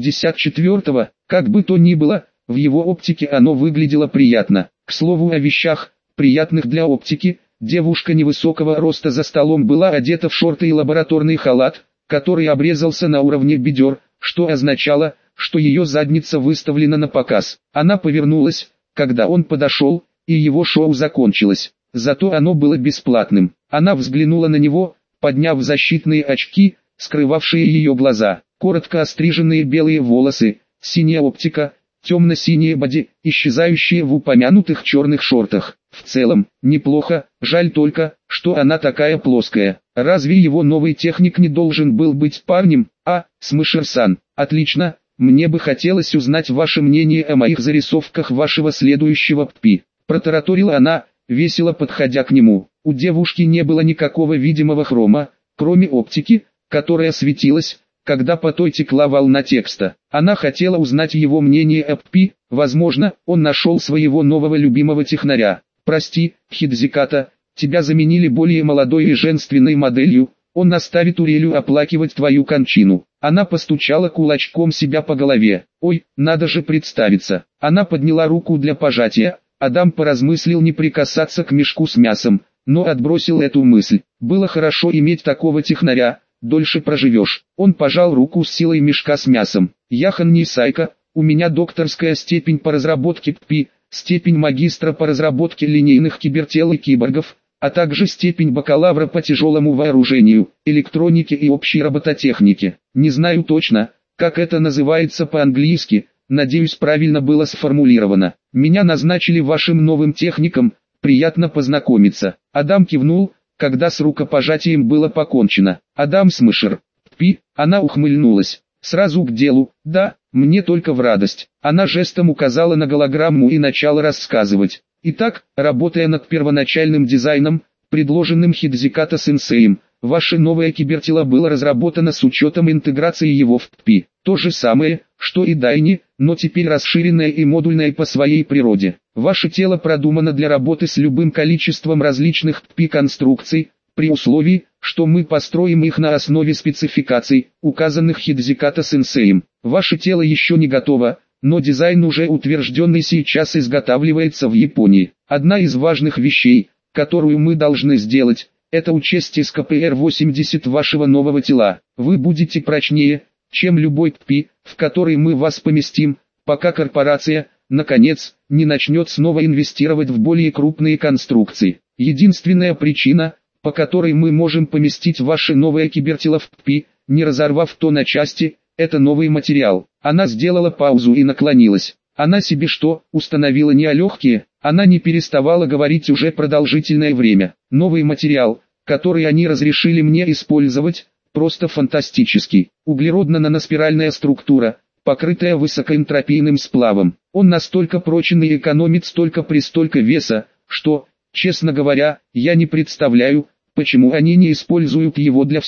54-го, как бы то ни было, в его оптике оно выглядело приятно. К слову о вещах, приятных для оптики, девушка невысокого роста за столом была одета в шорты и лабораторный халат, который обрезался на уровне бедер, что означало, что ее задница выставлена на показ. Она повернулась, когда он подошел, и его шоу закончилось. Зато оно было бесплатным. Она взглянула на него, подняв защитные очки, скрывавшие ее глаза. Коротко остриженные белые волосы, синяя оптика, темно-синие боди, исчезающие в упомянутых черных шортах. В целом, неплохо, жаль только, что она такая плоская. Разве его новый техник не должен был быть парнем? Смышер-сан, отлично, мне бы хотелось узнать ваше мнение о моих зарисовках вашего следующего ППИ. Протараторила она, весело подходя к нему. У девушки не было никакого видимого хрома, кроме оптики, которая светилась, когда по той текла волна текста. Она хотела узнать его мнение о ППИ, возможно, он нашел своего нового любимого технаря. «Прости, Хидзиката, тебя заменили более молодой и женственной моделью, он наставит Уриэлю оплакивать твою кончину». Она постучала кулачком себя по голове. «Ой, надо же представиться». Она подняла руку для пожатия. Адам поразмыслил не прикасаться к мешку с мясом, но отбросил эту мысль. Было хорошо иметь такого технаря, дольше проживешь. Он пожал руку с силой мешка с мясом. «Яхан Нисайка, у меня докторская степень по разработке ППИ, степень магистра по разработке линейных кибертел и киборгов, а также степень бакалавра по тяжелому вооружению, электронике и общей робототехнике. Не знаю точно, как это называется по-английски, надеюсь правильно было сформулировано. Меня назначили вашим новым техником, приятно познакомиться». Адам кивнул, когда с рукопожатием было покончено. «Адам Смышер, ППИ», она ухмыльнулась. «Сразу к делу, да, мне только в радость». Она жестом указала на голограмму и начала рассказывать. «Итак, работая над первоначальным дизайном, предложенным Хидзиката-сенсеем, ваше новое кибертело было разработано с учетом интеграции его в ППИ. То же самое, что и Дайни, но теперь расширенное и модульное по своей природе. Ваше тело продумано для работы с любым количеством различных ППИ-конструкций, при условии, что мы построим их на основе спецификаций, указанных Хидзиката-сенсеем. Ваше тело еще не готово, но дизайн уже утвержденный сейчас изготавливается в Японии. Одна из важных вещей, которую мы должны сделать, это учесть СКПР-80 вашего нового тела. Вы будете прочнее, чем любой ППИ, в который мы вас поместим, пока корпорация, наконец, не начнет снова инвестировать в более крупные конструкции. Единственная причина, по которой мы можем поместить ваше новое кибертело в ППИ, не разорвав то на части, это новый материал». Она сделала паузу и наклонилась. Она себе что, установила не легкие, она не переставала говорить уже продолжительное время. «Новый материал, который они разрешили мне использовать, просто фантастический. Углеродно-наноспиральная структура, покрытая высокоэнтропийным сплавом. Он настолько прочен и экономит столько при столько веса, что, честно говоря, я не представляю, почему они не используют его для всего.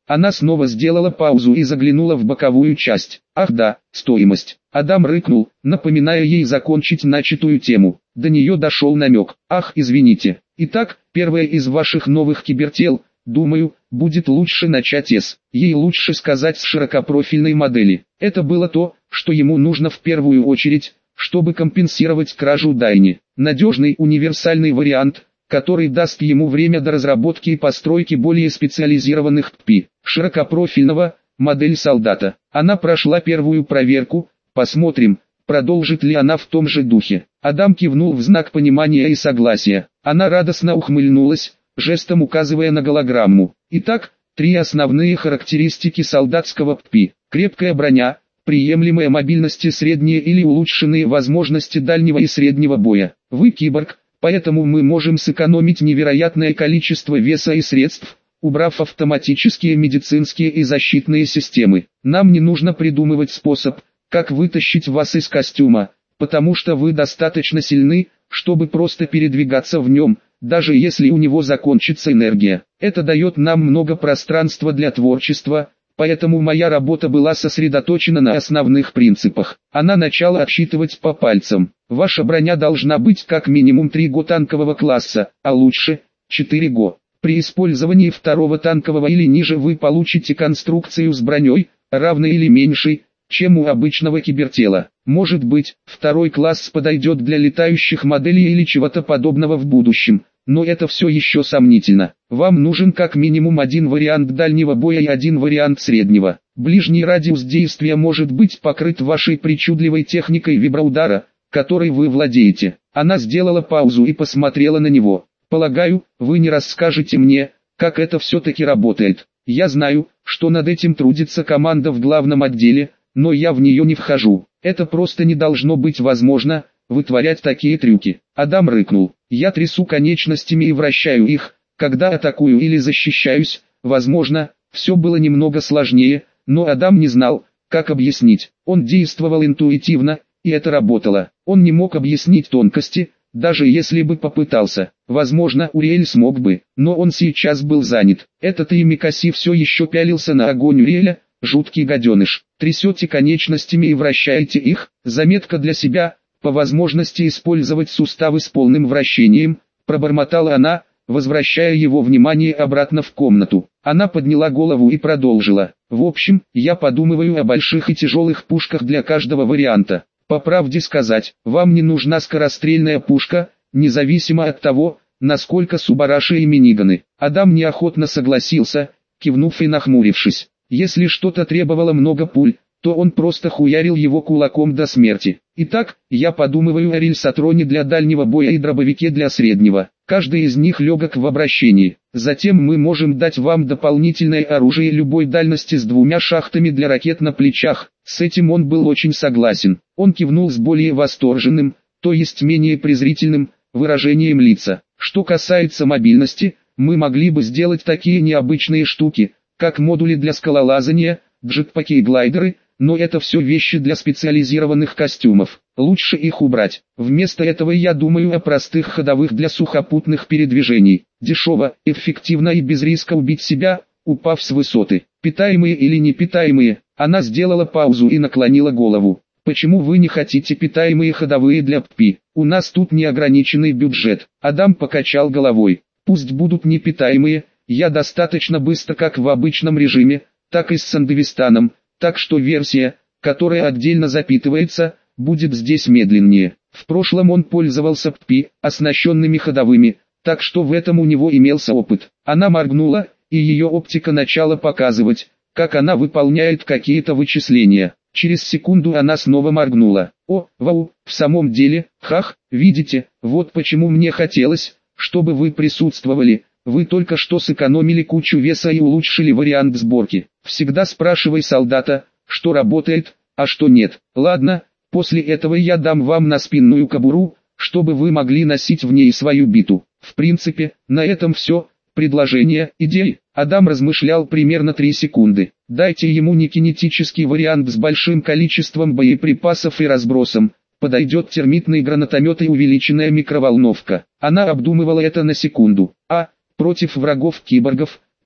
Она снова сделала паузу и заглянула в боковую часть. Ах да, стоимость. Адам рыкнул, напоминая ей закончить начатую тему. До нее дошел намек. Ах, извините. Итак, первая из ваших новых кибертел, думаю, будет лучше начать ей лучше сказать с широкопрофильной модели. Это было то, что ему нужно в первую очередь, чтобы компенсировать кражу Дайни. Надежный универсальный вариант, который даст ему время до разработки и постройки более специализированных ТПИ. Широкопрофильного, модель солдата. Она прошла первую проверку, посмотрим, продолжит ли она в том же духе. Адам кивнул в знак понимания и согласия. Она радостно ухмыльнулась, жестом указывая на голограмму. Итак, 3 основные характеристики солдатского ППИ. Крепкая броня, приемлемая мобильность и средние или улучшенные возможности дальнего и среднего боя. Вы киборг, поэтому мы можем сэкономить невероятное количество веса и средств, убрав автоматические медицинские и защитные системы. Нам не нужно придумывать способ, как вытащить вас из костюма, потому что вы достаточно сильны, чтобы просто передвигаться в нем, даже если у него закончится энергия. Это дает нам много пространства для творчества, поэтому моя работа была сосредоточена на основных принципах. Она начала отсчитывать по пальцам. Ваша броня должна быть как минимум 3 ГО танкового класса, а лучше 4 ГО. При использовании 2-го танкового или ниже вы получите конструкцию с броней, равной или меньшей, чем у обычного кибертела. Может быть, 2-й класс подойдет для летающих моделей или чего-то подобного в будущем, но это все еще сомнительно. Вам нужен как минимум 1 вариант дальнего боя и 1 вариант среднего. Ближний радиус действия может быть покрыт вашей причудливой техникой виброудара, которой вы владеете. Она сделала паузу и посмотрела на него. Полагаю, вы не расскажете мне, как это все-таки работает. Я знаю, что над этим трудится команда в главном отделе, но я в нее не вхожу. Это просто не должно быть возможно, вытворять такие трюки. Адам рыкнул. Я трясу конечностями и вращаю их, когда атакую или защищаюсь. Возможно, все было немного сложнее, но Адам не знал, как объяснить. Он действовал интуитивно, и это работало. Он не мог объяснить тонкости, даже если бы попытался. Возможно, Уриэль смог бы, но он сейчас был занят. Этот Имикаси все еще пялился на огонь Уриэля. Жуткий гаденыш. Трясете конечностями и вращаете их. Заметка для себя, по возможности использовать суставы с полным вращением, пробормотала она, возвращая его внимание обратно в комнату. Она подняла голову и продолжила. В общем, я подумываю о больших и тяжелых пушках для каждого варианта. По правде сказать, вам не нужна скорострельная пушка, независимо от того, насколько субараши и миниганы. Адам неохотно согласился, кивнув и нахмурившись. Если что-то требовало много пуль, то он просто хуярил его кулаком до смерти. Итак, я подумываю о рельсотроне для дальнего боя и дробовике для среднего. Каждый из них легок в обращении. Затем мы можем дать вам дополнительное оружие любой дальности с 2 шахтами для ракет на плечах. С этим он был очень согласен. Он кивнул с более восторженным, то есть менее презрительным, выражением лица. Что касается мобильности, мы могли бы сделать такие необычные штуки, как модули для скалолазания, джетпаки и глайдеры, но это все вещи для специализированных костюмов. Лучше их убрать. Вместо этого я думаю о простых ходовых для сухопутных передвижений. Дешево, эффективно и без риска убить себя, упав с высоты. Питаемые или непитаемые. Она сделала паузу и наклонила голову. Почему вы не хотите питаемые ходовые для ППИ? У нас тут неограниченный бюджет. Адам покачал головой. Пусть будут непитаемые. Я достаточно быстро как в обычном режиме, так и с Сандевистаном, так что версия, которая отдельно запитывается, будет здесь медленнее. В прошлом он пользовался ППИ, оснащенными ходовыми, так что в этом у него имелся опыт. Она моргнула, и ее оптика начала показывать, как она выполняет какие-то вычисления. Через секунду она снова моргнула. О, вау, в самом деле, хах, видите, вот почему мне хотелось, чтобы вы присутствовали. Вы только что сэкономили кучу веса и улучшили вариант сборки. Всегда спрашивай солдата, что работает, а что нет. Ладно, после этого я дам вам на спинную кобуру, чтобы вы могли носить в ней свою биту. В принципе, на этом все. Предложения, идеи. Адам размышлял примерно 3 секунды. Дайте ему не кинетический вариант с большим количеством боеприпасов и разбросом. Подойдет термитный гранатомет и увеличенная микроволновка. Она обдумывала это на секунду. Против врагов киборгов,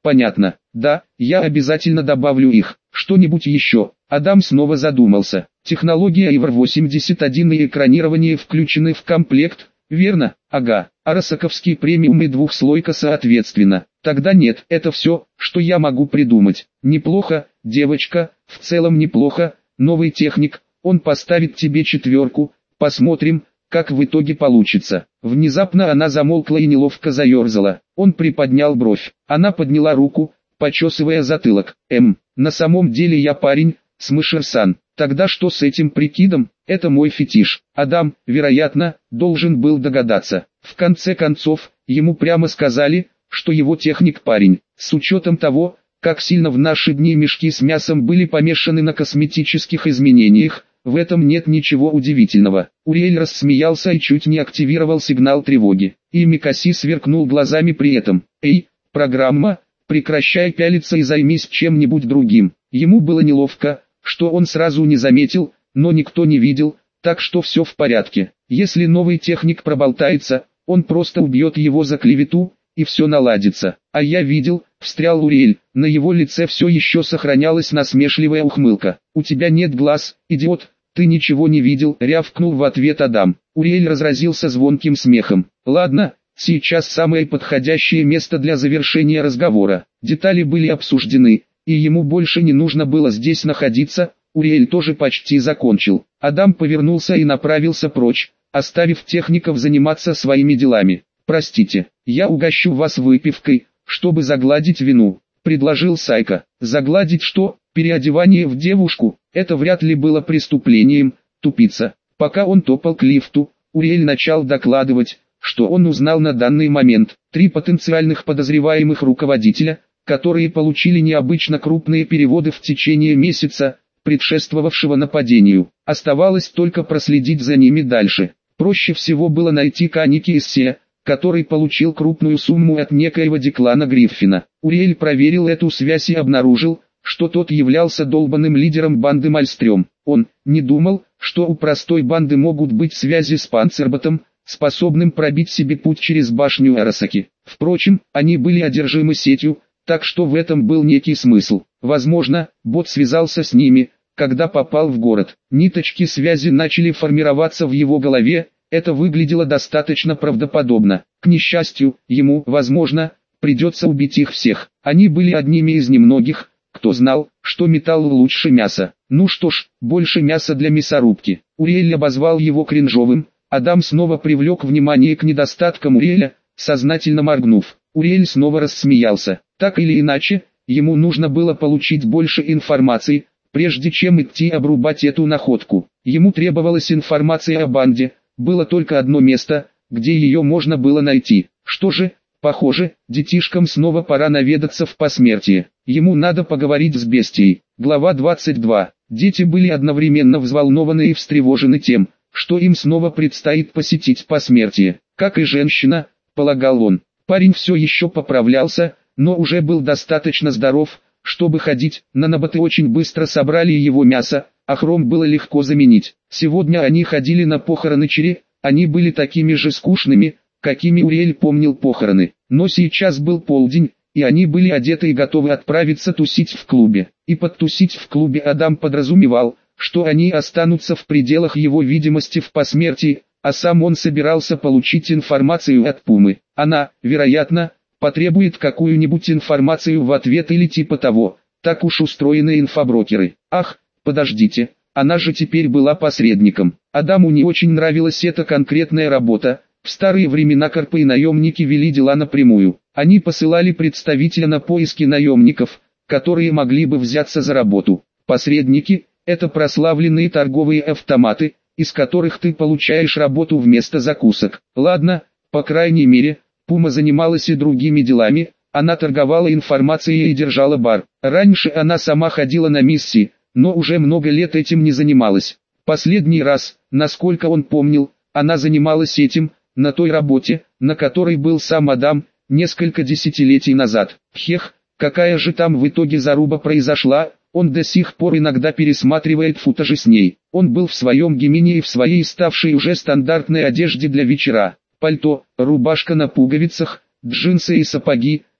Понятно. Да, я обязательно добавлю их. Что-нибудь еще? Адам снова задумался. Технология ИВР-81 и экранирование включены в комплект, верно? Ага. А Росаковский премиум и двухслойка соответственно. Тогда нет, это все, что я могу придумать. Неплохо, девочка, в целом неплохо. Новый техник, он поставит тебе 4. Посмотрим, как в итоге получится. Внезапно она замолкла и неловко заерзала. Он приподнял бровь. Она подняла руку, почесывая затылок. На самом деле я парень, Смышерсан. Тогда что с этим прикидом? Это мой фетиш. Адам, вероятно, должен был догадаться. В конце концов, ему прямо сказали, что его техник парень. С учетом того, как сильно в наши дни мешки с мясом были помешаны на косметических изменениях, в этом нет ничего удивительного. Уриэль рассмеялся и чуть не активировал сигнал тревоги. И Микаси сверкнул глазами при этом. «Эй, программа, прекращай пялиться и займись чем-нибудь другим». Ему было неловко, что он сразу не заметил, но никто не видел, так что все в порядке. Если новый техник проболтается, он просто убьет его за клевету, и все наладится. А я видел, встрял Уриэль, на его лице все еще сохранялась насмешливая ухмылка. «У тебя нет глаз, идиот, ты ничего не видел», — рявкнул в ответ Адам. Уриэль разразился звонким смехом. «Ладно, сейчас самое подходящее место для завершения разговора». Детали были обсуждены, и ему больше не нужно было здесь находиться. Уриэль тоже почти закончил. Адам повернулся и направился прочь, оставив техников заниматься своими делами. «Простите, я угощу вас выпивкой, чтобы загладить вину», — предложил Сайка. «Загладить что? Переодевание в девушку? Это вряд ли было преступлением, тупица». Пока он топал к лифту, Уриэль начал докладывать, что он узнал на данный момент. 3 потенциальных подозреваемых руководителя, которые получили необычно крупные переводы в течение месяца, предшествовавшего нападению. Оставалось только проследить за ними дальше. Проще всего было найти Каники Иссе, который получил крупную сумму от некоего Деклана Гриффина. Уриэль проверил эту связь и обнаружил, что тот являлся долбанным лидером банды Мальстрём. Он не думал, что у простой банды могут быть связи с Панцерботом, способным пробить себе путь через башню Арасаки. Впрочем, они были одержимы сетью, так что в этом был некий смысл. Возможно, бот связался с ними, когда попал в город. Ниточки связи начали формироваться в его голове, это выглядело достаточно правдоподобно. К несчастью, ему, возможно, придется убить их всех. Они были одними из немногих, кто знал, что металл лучше мяса. Ну что ж, больше мяса для мясорубки. Уриэль обозвал его кринжовым. Адам снова привлек внимание к недостаткам Уриэля, сознательно моргнув. Уриэль снова рассмеялся. Так или иначе, ему нужно было получить больше информации, прежде чем идти обрубать эту находку. Ему требовалась информация о банде, было только одно место, где ее можно было найти. Что же, похоже, детишкам снова пора наведаться в посмертие. Ему надо поговорить с бестией. Глава 22. Дети были одновременно взволнованы и встревожены тем, что им снова предстоит посетить посмертие. Как и женщина, полагал он. Парень все еще поправлялся, но уже был достаточно здоров, чтобы ходить. Наноботы очень быстро собрали его мясо, а хром было легко заменить. Сегодня они ходили на похороны Чири, они были такими же скучными, какими Уриэль помнил похороны. Но сейчас был полдень, и они были одеты и готовы отправиться тусить в клубе. И под тусить в клубе Адам подразумевал, что они останутся в пределах его видимости в посмертии, а сам он собирался получить информацию от Пумы. Она, вероятно, потребует какую-нибудь информацию в ответ или типа того. Так уж устроены инфоброкеры. Ах, подождите, она же теперь была посредником. Адаму не очень нравилась эта конкретная работа. В старые времена корпы и наемники вели дела напрямую. Они посылали представителя на поиски наемников, которые могли бы взяться за работу. Посредники – это прославленные торговые автоматы, из которых ты получаешь работу вместо закусок. Ладно, по крайней мере, Пума занималась и другими делами, она торговала информацией и держала бар. Раньше она сама ходила на миссии, но уже много лет этим не занималась. Последний раз, насколько он помнил, она занималась этим, на той работе, на которой был сам Адам, несколько десятилетий назад. Хех, какая же там в итоге заруба произошла, он до сих пор иногда пересматривает футажи с ней. Он был в своем гемине и в своей ставшей уже стандартной одежде для вечера. Пальто, рубашка на пуговицах, джинсы и сапоги,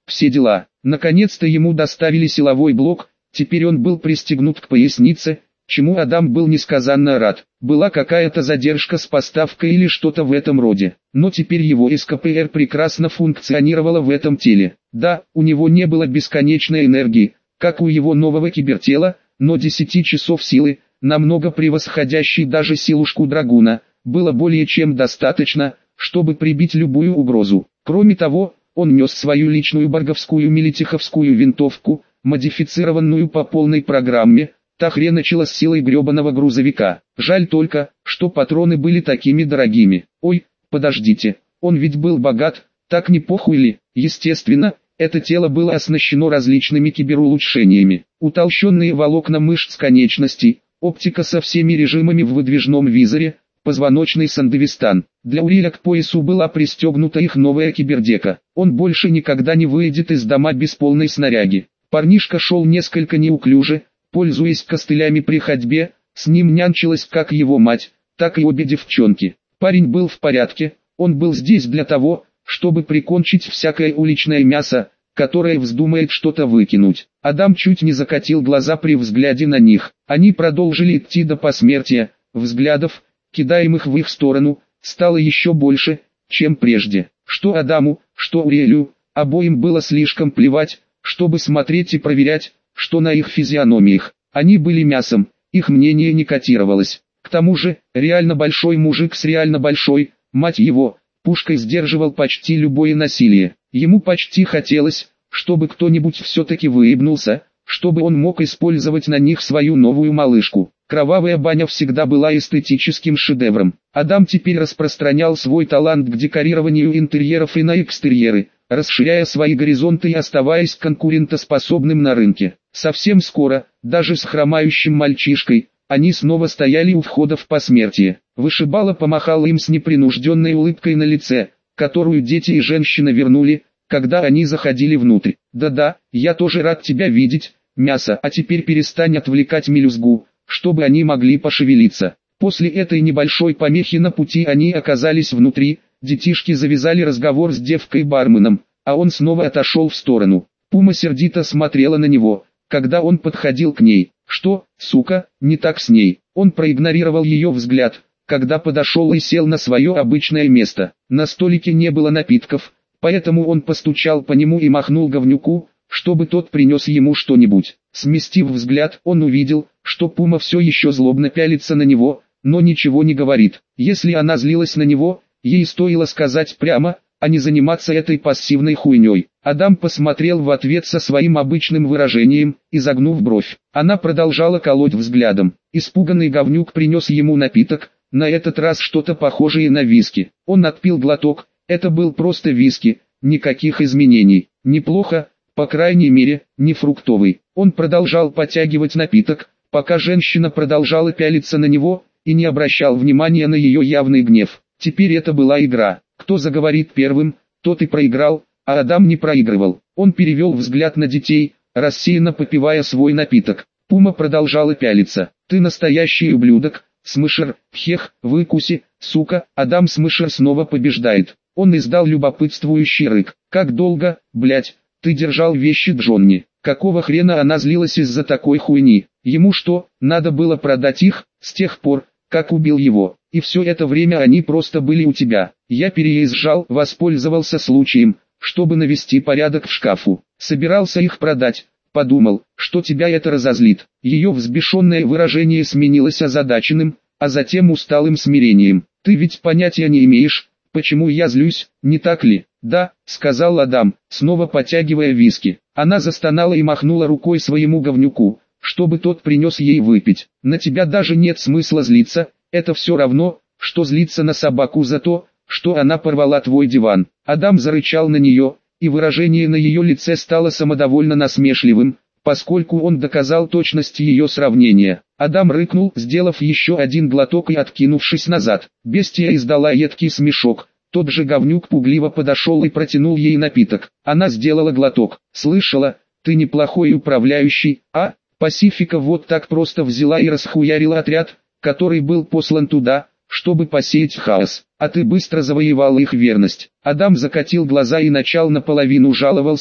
все дела. Наконец-то ему доставили силовой блок, теперь он был пристегнут к пояснице, чему Адам был несказанно рад. Была какая-то задержка с поставкой или что-то в этом роде, но теперь его СКПР прекрасно функционировало в этом теле. Да, у него не было бесконечной энергии, как у его нового кибертела, но 10 часов силы, намного превосходящей даже силушку драгуна, было более чем достаточно, чтобы прибить любую угрозу. Кроме того, он нес свою личную борговскую милитиховскую винтовку, модифицированную по полной программе. Та хреначила с силой гребаного грузовика. Жаль только, что патроны были такими дорогими. Ой, подождите, он ведь был богат, так не похуй ли? Естественно, это тело было оснащено различными киберулучшениями. Утолщенные волокна мышц конечностей, оптика со всеми режимами в выдвижном визоре, позвоночный сандевистан. Для Уриля к поясу была пристегнута их новая кибердека. Он больше никогда не выйдет из дома без полной снаряги. Парнишка шел несколько неуклюже, пользуясь костылями при ходьбе, с ним нянчилась как его мать, так и обе девчонки. Парень был в порядке, он был здесь для того, чтобы прикончить всякое уличное мясо, которое вздумает что-то выкинуть. Адам чуть не закатил глаза при взгляде на них. Они продолжили идти до посмертия, взглядов, кидаемых в их сторону, стало еще больше, чем прежде. Что Адаму, что Уриэлю, обоим было слишком плевать, чтобы смотреть и проверять, что на их физиономиях. Они были мясом, их мнение не котировалось. К тому же, реально большой мужик с реально большой, мать его, пушкой сдерживал почти любое насилие. Ему почти хотелось, чтобы кто-нибудь все-таки выебнулся, чтобы он мог использовать на них свою новую малышку. Кровавая баня всегда была эстетическим шедевром. Адам теперь распространял свой талант к декорированию интерьеров и на экстерьеры, расширяя свои горизонты и оставаясь конкурентоспособным на рынке. Совсем скоро, даже с хромающим мальчишкой, они снова стояли у входа в посмертие. Вышибала помахала им с непринужденной улыбкой на лице, которую дети и женщина вернули, когда они заходили внутрь. «Да-да, я тоже рад тебя видеть, мясо, а теперь перестань отвлекать мелюзгу, чтобы они могли пошевелиться». После этой небольшой помехи на пути они оказались внутри, детишки завязали разговор с девкой-барменом, а он снова отошел в сторону. Пума сердито смотрела на него, когда он подходил к ней. «Что, сука, не так с ней?» Он проигнорировал ее взгляд, когда подошел и сел на свое обычное место. На столике не было напитков, поэтому он постучал по нему и махнул говнюку, чтобы тот принес ему что-нибудь. Сместив взгляд, он увидел, что Пума все еще злобно пялится на него, но ничего не говорит. Если она злилась на него, ей стоило сказать прямо, а не заниматься этой пассивной хуйней. Адам посмотрел в ответ со своим обычным выражением, изогнув бровь. Она продолжала колоть взглядом. Испуганный говнюк принес ему напиток, на этот раз что-то похожее на виски. Он отпил глоток, это был просто виски, никаких изменений. Неплохо, по крайней мере, не фруктовый. Он продолжал потягивать напиток, пока женщина продолжала пялиться на него, и не обращал внимания на ее явный гнев. Теперь это была игра. Кто заговорит первым, тот и проиграл, а Адам не проигрывал. Он перевел взгляд на детей, рассеянно попивая свой напиток. Пума продолжала пялиться. «Ты настоящий ублюдок, Смышер, хех, выкуси, сука». Адам Смышер снова побеждает. Он издал любопытствующий рык. «Как долго, блять, ты держал вещи Джонни?» Какого хрена она злилась из-за такой хуйни? Ему что, надо было продать их, с тех пор, как убил его? И все это время они просто были у тебя. Я переезжал, воспользовался случаем, чтобы навести порядок в шкафу. Собирался их продать, подумал, что тебя это разозлит. Ее взбешенное выражение сменилось озадаченным, а затем усталым смирением. Ты ведь понятия не имеешь, почему я злюсь, не так ли? Да, сказал Адам, снова потягивая виски. Она застонала и махнула рукой своему говнюку, чтобы тот принес ей выпить. На тебя даже нет смысла злиться, это все равно, что злиться на собаку за то, что она порвала твой диван. Адам зарычал на нее, и выражение на ее лице стало самодовольно насмешливым, поскольку он доказал точность ее сравнения. Адам рыкнул, сделав еще один глоток и откинувшись назад. Бестия издала едкий смешок. Тот же говнюк пугливо подошел и протянул ей напиток. Она сделала глоток. «Слышала, ты неплохой управляющий, а?» Пасифика вот так просто взяла и расхуярила отряд, который был послан туда, чтобы посеять хаос. А ты быстро завоевал их верность. Адам закатил глаза и начал наполовину жаловался,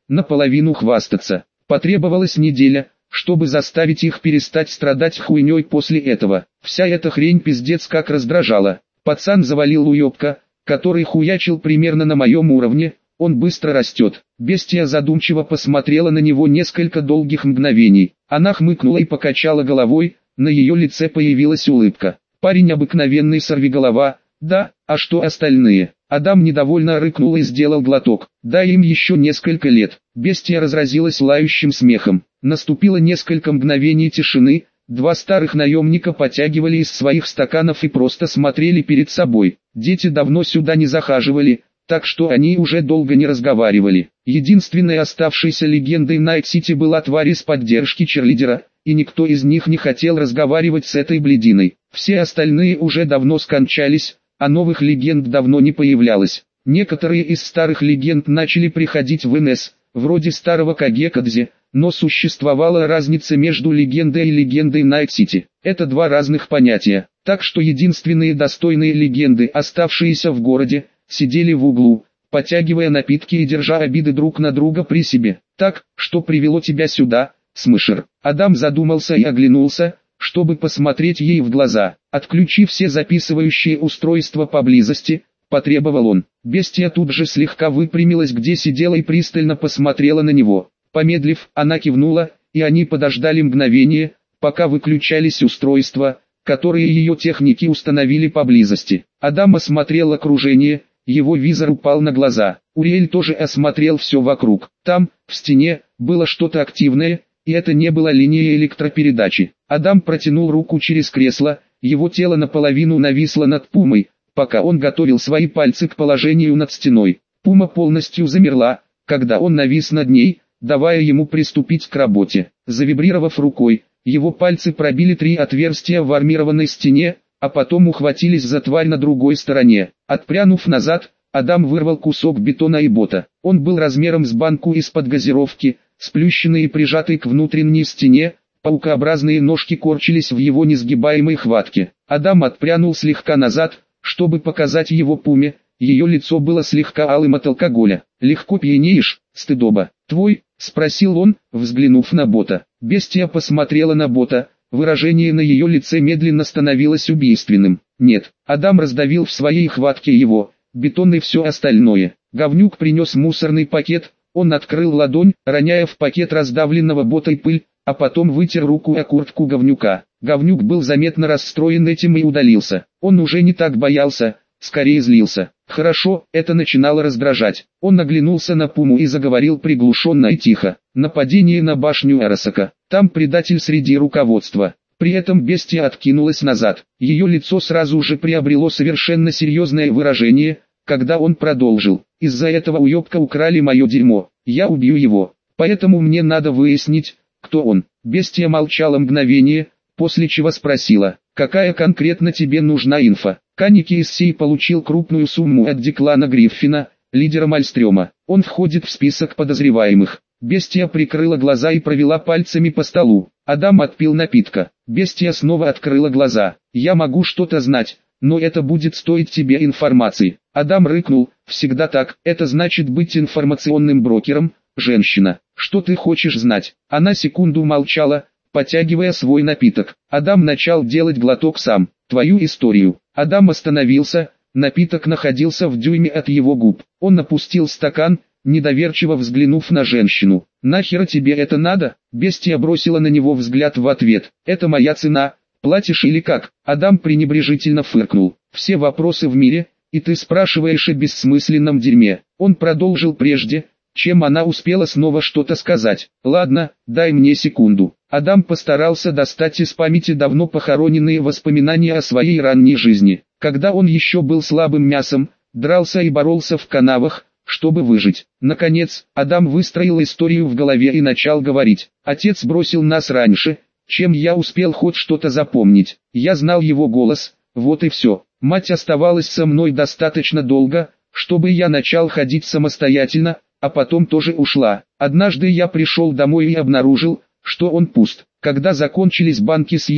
наполовину хвастаться. Потребовалась неделя, чтобы заставить их перестать страдать хуйней после этого. Вся эта хрень пиздец как раздражала. Пацан завалил уёбка, который хуячил примерно на моем уровне, он быстро растет. Бестия задумчиво посмотрела на него несколько долгих мгновений. Она хмыкнула и покачала головой, на ее лице появилась улыбка. Парень обыкновенный сорвиголова, да, а что остальные? Адам недовольно рыкнул и сделал глоток. Дай им еще несколько лет. Бестия разразилась лающим смехом. Наступило несколько мгновений тишины. Два старых наемника потягивали из своих стаканов и просто смотрели перед собой. Дети давно сюда не захаживали, так что они уже долго не разговаривали. Единственной оставшейся легендой Найт-Сити была тварь из поддержки черлидера, и никто из них не хотел разговаривать с этой блядиной. Все остальные уже давно скончались, а новых легенд давно не появлялось. Некоторые из старых легенд начали приходить в НС, вроде старого Кагекадзе, но существовала разница между легендой и легендой Найт-Сити. Это два разных понятия, так что единственные достойные легенды, оставшиеся в городе, сидели в углу, потягивая напитки и держа обиды друг на друга при себе. Так, что привело тебя сюда, Смышер? Адам задумался и оглянулся, чтобы посмотреть ей в глаза. Отключи все записывающие устройства поблизости, потребовал он. Бестия тут же слегка выпрямилась, где сидела, и пристально посмотрела на него. Помедлив, она кивнула, и они подождали мгновение, пока выключались устройства, которые ее техники установили поблизости. Адам осмотрел окружение, его визор упал на глаза. Уриэль тоже осмотрел все вокруг. Там, в стене, было что-то активное, и это не была линия электропередачи. Адам протянул руку через кресло, его тело наполовину нависло над Пумой, пока он готовил свои пальцы к положению над стеной. Пума полностью замерла, когда он навис над ней, давая ему приступить к работе. Завибрировав рукой, его пальцы пробили 3 отверстия в армированной стене, а потом ухватились за тварь на другой стороне. Отпрянув назад, Адам вырвал кусок бетона и бота. Он был размером с банку из-под газировки, сплющенный и прижатый к внутренней стене, паукообразные ножки корчились в его несгибаемой хватке. Адам отпрянул слегка назад, чтобы показать его Пуме, ее лицо было слегка алым от алкоголя. «Легко пьянеешь, стыдоба. Твой?» — спросил он, взглянув на бота. Бестия посмотрела на бота, выражение на ее лице медленно становилось убийственным. «Нет». Адам раздавил в своей хватке его, бетон и все остальное. Говнюк принес мусорный пакет, он открыл ладонь, роняя в пакет раздавленного бота и пыль, а потом вытер руку о куртку говнюка. Говнюк был заметно расстроен этим и удалился. Он уже не так боялся, скорее злился. Хорошо, это начинало раздражать. Он оглянулся на Пуму и заговорил приглушенно и тихо. Нападение на башню Арасака. Там предатель среди руководства. При этом бестия откинулась назад. Ее лицо сразу же приобрело совершенно серьезное выражение, когда он продолжил. Из-за этого уёбка украли мое дерьмо. Я убью его. Поэтому мне надо выяснить, кто он. Бестия молчала мгновение, после чего спросила, какая конкретно тебе нужна инфа. Каники из Сей получил крупную сумму от Деклана Гриффина, лидера Мальстрёма. Он входит в список подозреваемых. Бестия прикрыла глаза и провела пальцами по столу. Адам отпил напитка. Бестия снова открыла глаза. Я могу что-то знать, но это будет стоить тебе информации. Адам рыкнул, всегда так, это значит быть информационным брокером, женщина. Что ты хочешь знать? Она секунду молчала, потягивая свой напиток. Адам начал делать глоток сам. Твою историю. Адам остановился, напиток находился в дюйме от его губ. Он опустил стакан, недоверчиво взглянув на женщину. «Нахера тебе это надо?» Бестия бросила на него взгляд в ответ. «Это моя цена, платишь или как?» Адам пренебрежительно фыркнул. «Все вопросы в мире, и ты спрашиваешь о бессмысленном дерьме». Он продолжил прежде, чем она успела снова что-то сказать. «Ладно, дай мне секунду». Адам постарался достать из памяти давно похороненные воспоминания о своей ранней жизни. Когда он еще был слабым мясом, дрался и боролся в канавах, чтобы выжить. Наконец, Адам выстроил историю в голове и начал говорить. Отец бросил нас раньше, чем я успел хоть что-то запомнить. Я знал его голос, вот и все. Мать оставалась со мной достаточно долго, чтобы я начал ходить самостоятельно, а потом тоже ушла. Однажды я пришел домой и обнаружил, что он пуст. Когда закончились банки с едой,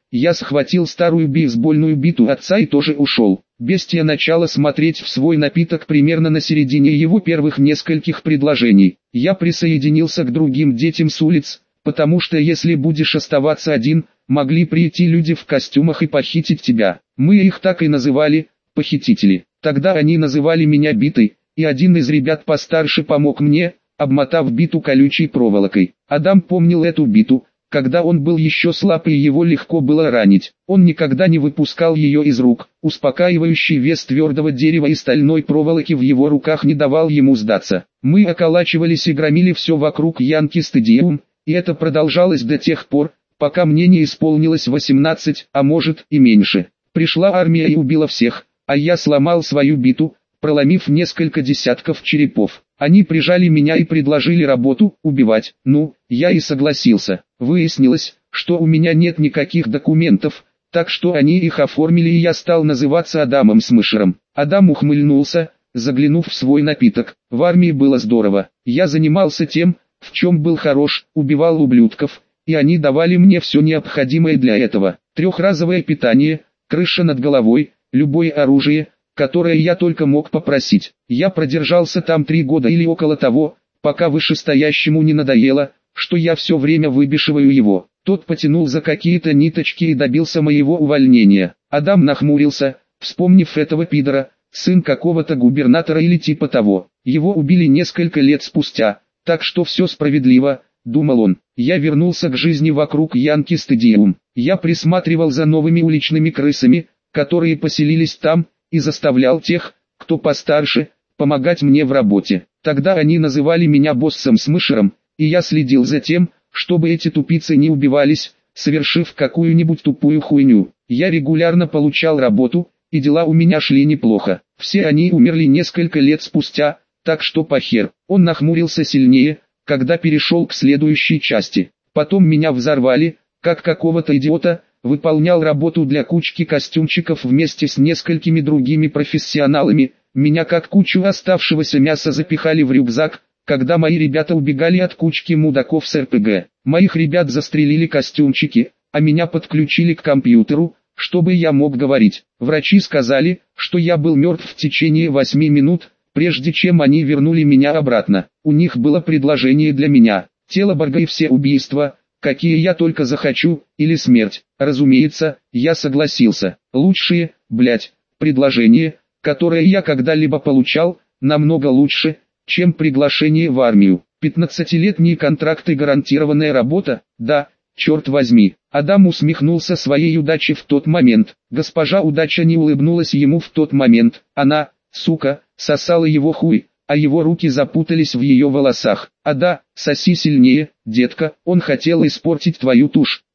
Я схватил старую бейсбольную биту отца и тоже ушел. Бестия начала смотреть в свой напиток примерно на середине его первых нескольких предложений. Я присоединился к другим детям с улиц, потому что если будешь оставаться один, могли прийти люди в костюмах и похитить тебя. Мы их так и называли, похитители. Тогда они называли меня битой, и один из ребят постарше помог мне, обмотав биту колючей проволокой. Адам помнил эту биту. Когда он был еще слаб и его легко было ранить, он никогда не выпускал ее из рук. Успокаивающий вес твердого дерева и стальной проволоки в его руках не давал ему сдаться. Мы околачивались и громили все вокруг Янки Стадиум, и это продолжалось до тех пор, пока мне не исполнилось 18, а может и меньше. Пришла армия и убила всех, а я сломал свою биту, проломив несколько десятков черепов. Они прижали меня и предложили работу, убивать. Ну, я и согласился. Выяснилось, что у меня нет никаких документов, так что они их оформили и я стал называться Адамом Смышером. Адам ухмыльнулся, заглянув в свой напиток. В армии было здорово. Я занимался тем, в чем был хорош, убивал ублюдков, и они давали мне все необходимое для этого. Трехразовое питание, крыша над головой, любое оружие, которое я только мог попросить. Я продержался там 3 года или около того, пока вышестоящему не надоело, что я все время выбешиваю его. Тот потянул за какие-то ниточки и добился моего увольнения. Адам нахмурился, вспомнив этого пидора, сын какого-то губернатора или типа того. Его убили несколько лет спустя, так что все справедливо, думал он. Я вернулся к жизни вокруг Янки Стадиум. Я присматривал за новыми уличными крысами, которые поселились там, и заставлял тех, кто постарше, помогать мне в работе. Тогда они называли меня боссом Смышером, и я следил за тем, чтобы эти тупицы не убивались, совершив какую-нибудь тупую хуйню. Я регулярно получал работу, и дела у меня шли неплохо. Все они умерли несколько лет спустя, так что похер. Он нахмурился сильнее, когда перешел к следующей части. Потом меня взорвали, как какого-то идиота, выполнял работу для кучки костюмчиков вместе с несколькими другими профессионалами. Меня как кучу оставшегося мяса запихали в рюкзак, когда мои ребята убегали от кучки мудаков с РПГ. Моих ребят застрелили костюмчики, а меня подключили к компьютеру, чтобы я мог говорить. Врачи сказали, что я был мертв в течение 8 минут, прежде чем они вернули меня обратно. У них было предложение для меня: тело Борга и все убийства, какие я только захочу, или смерть. Разумеется, я согласился. Лучшие, предложения, которые я когда-либо получал, намного лучше, чем приглашение в армию. 15-летние контракты, гарантированная работа, да, черт возьми. Адам усмехнулся своей удаче в тот момент. Госпожа Удача не улыбнулась ему в тот момент. Она, сука, сосала его хуй, а его руки запутались в ее волосах. А да, соси сильнее, детка, он хотел испортить твою тушь.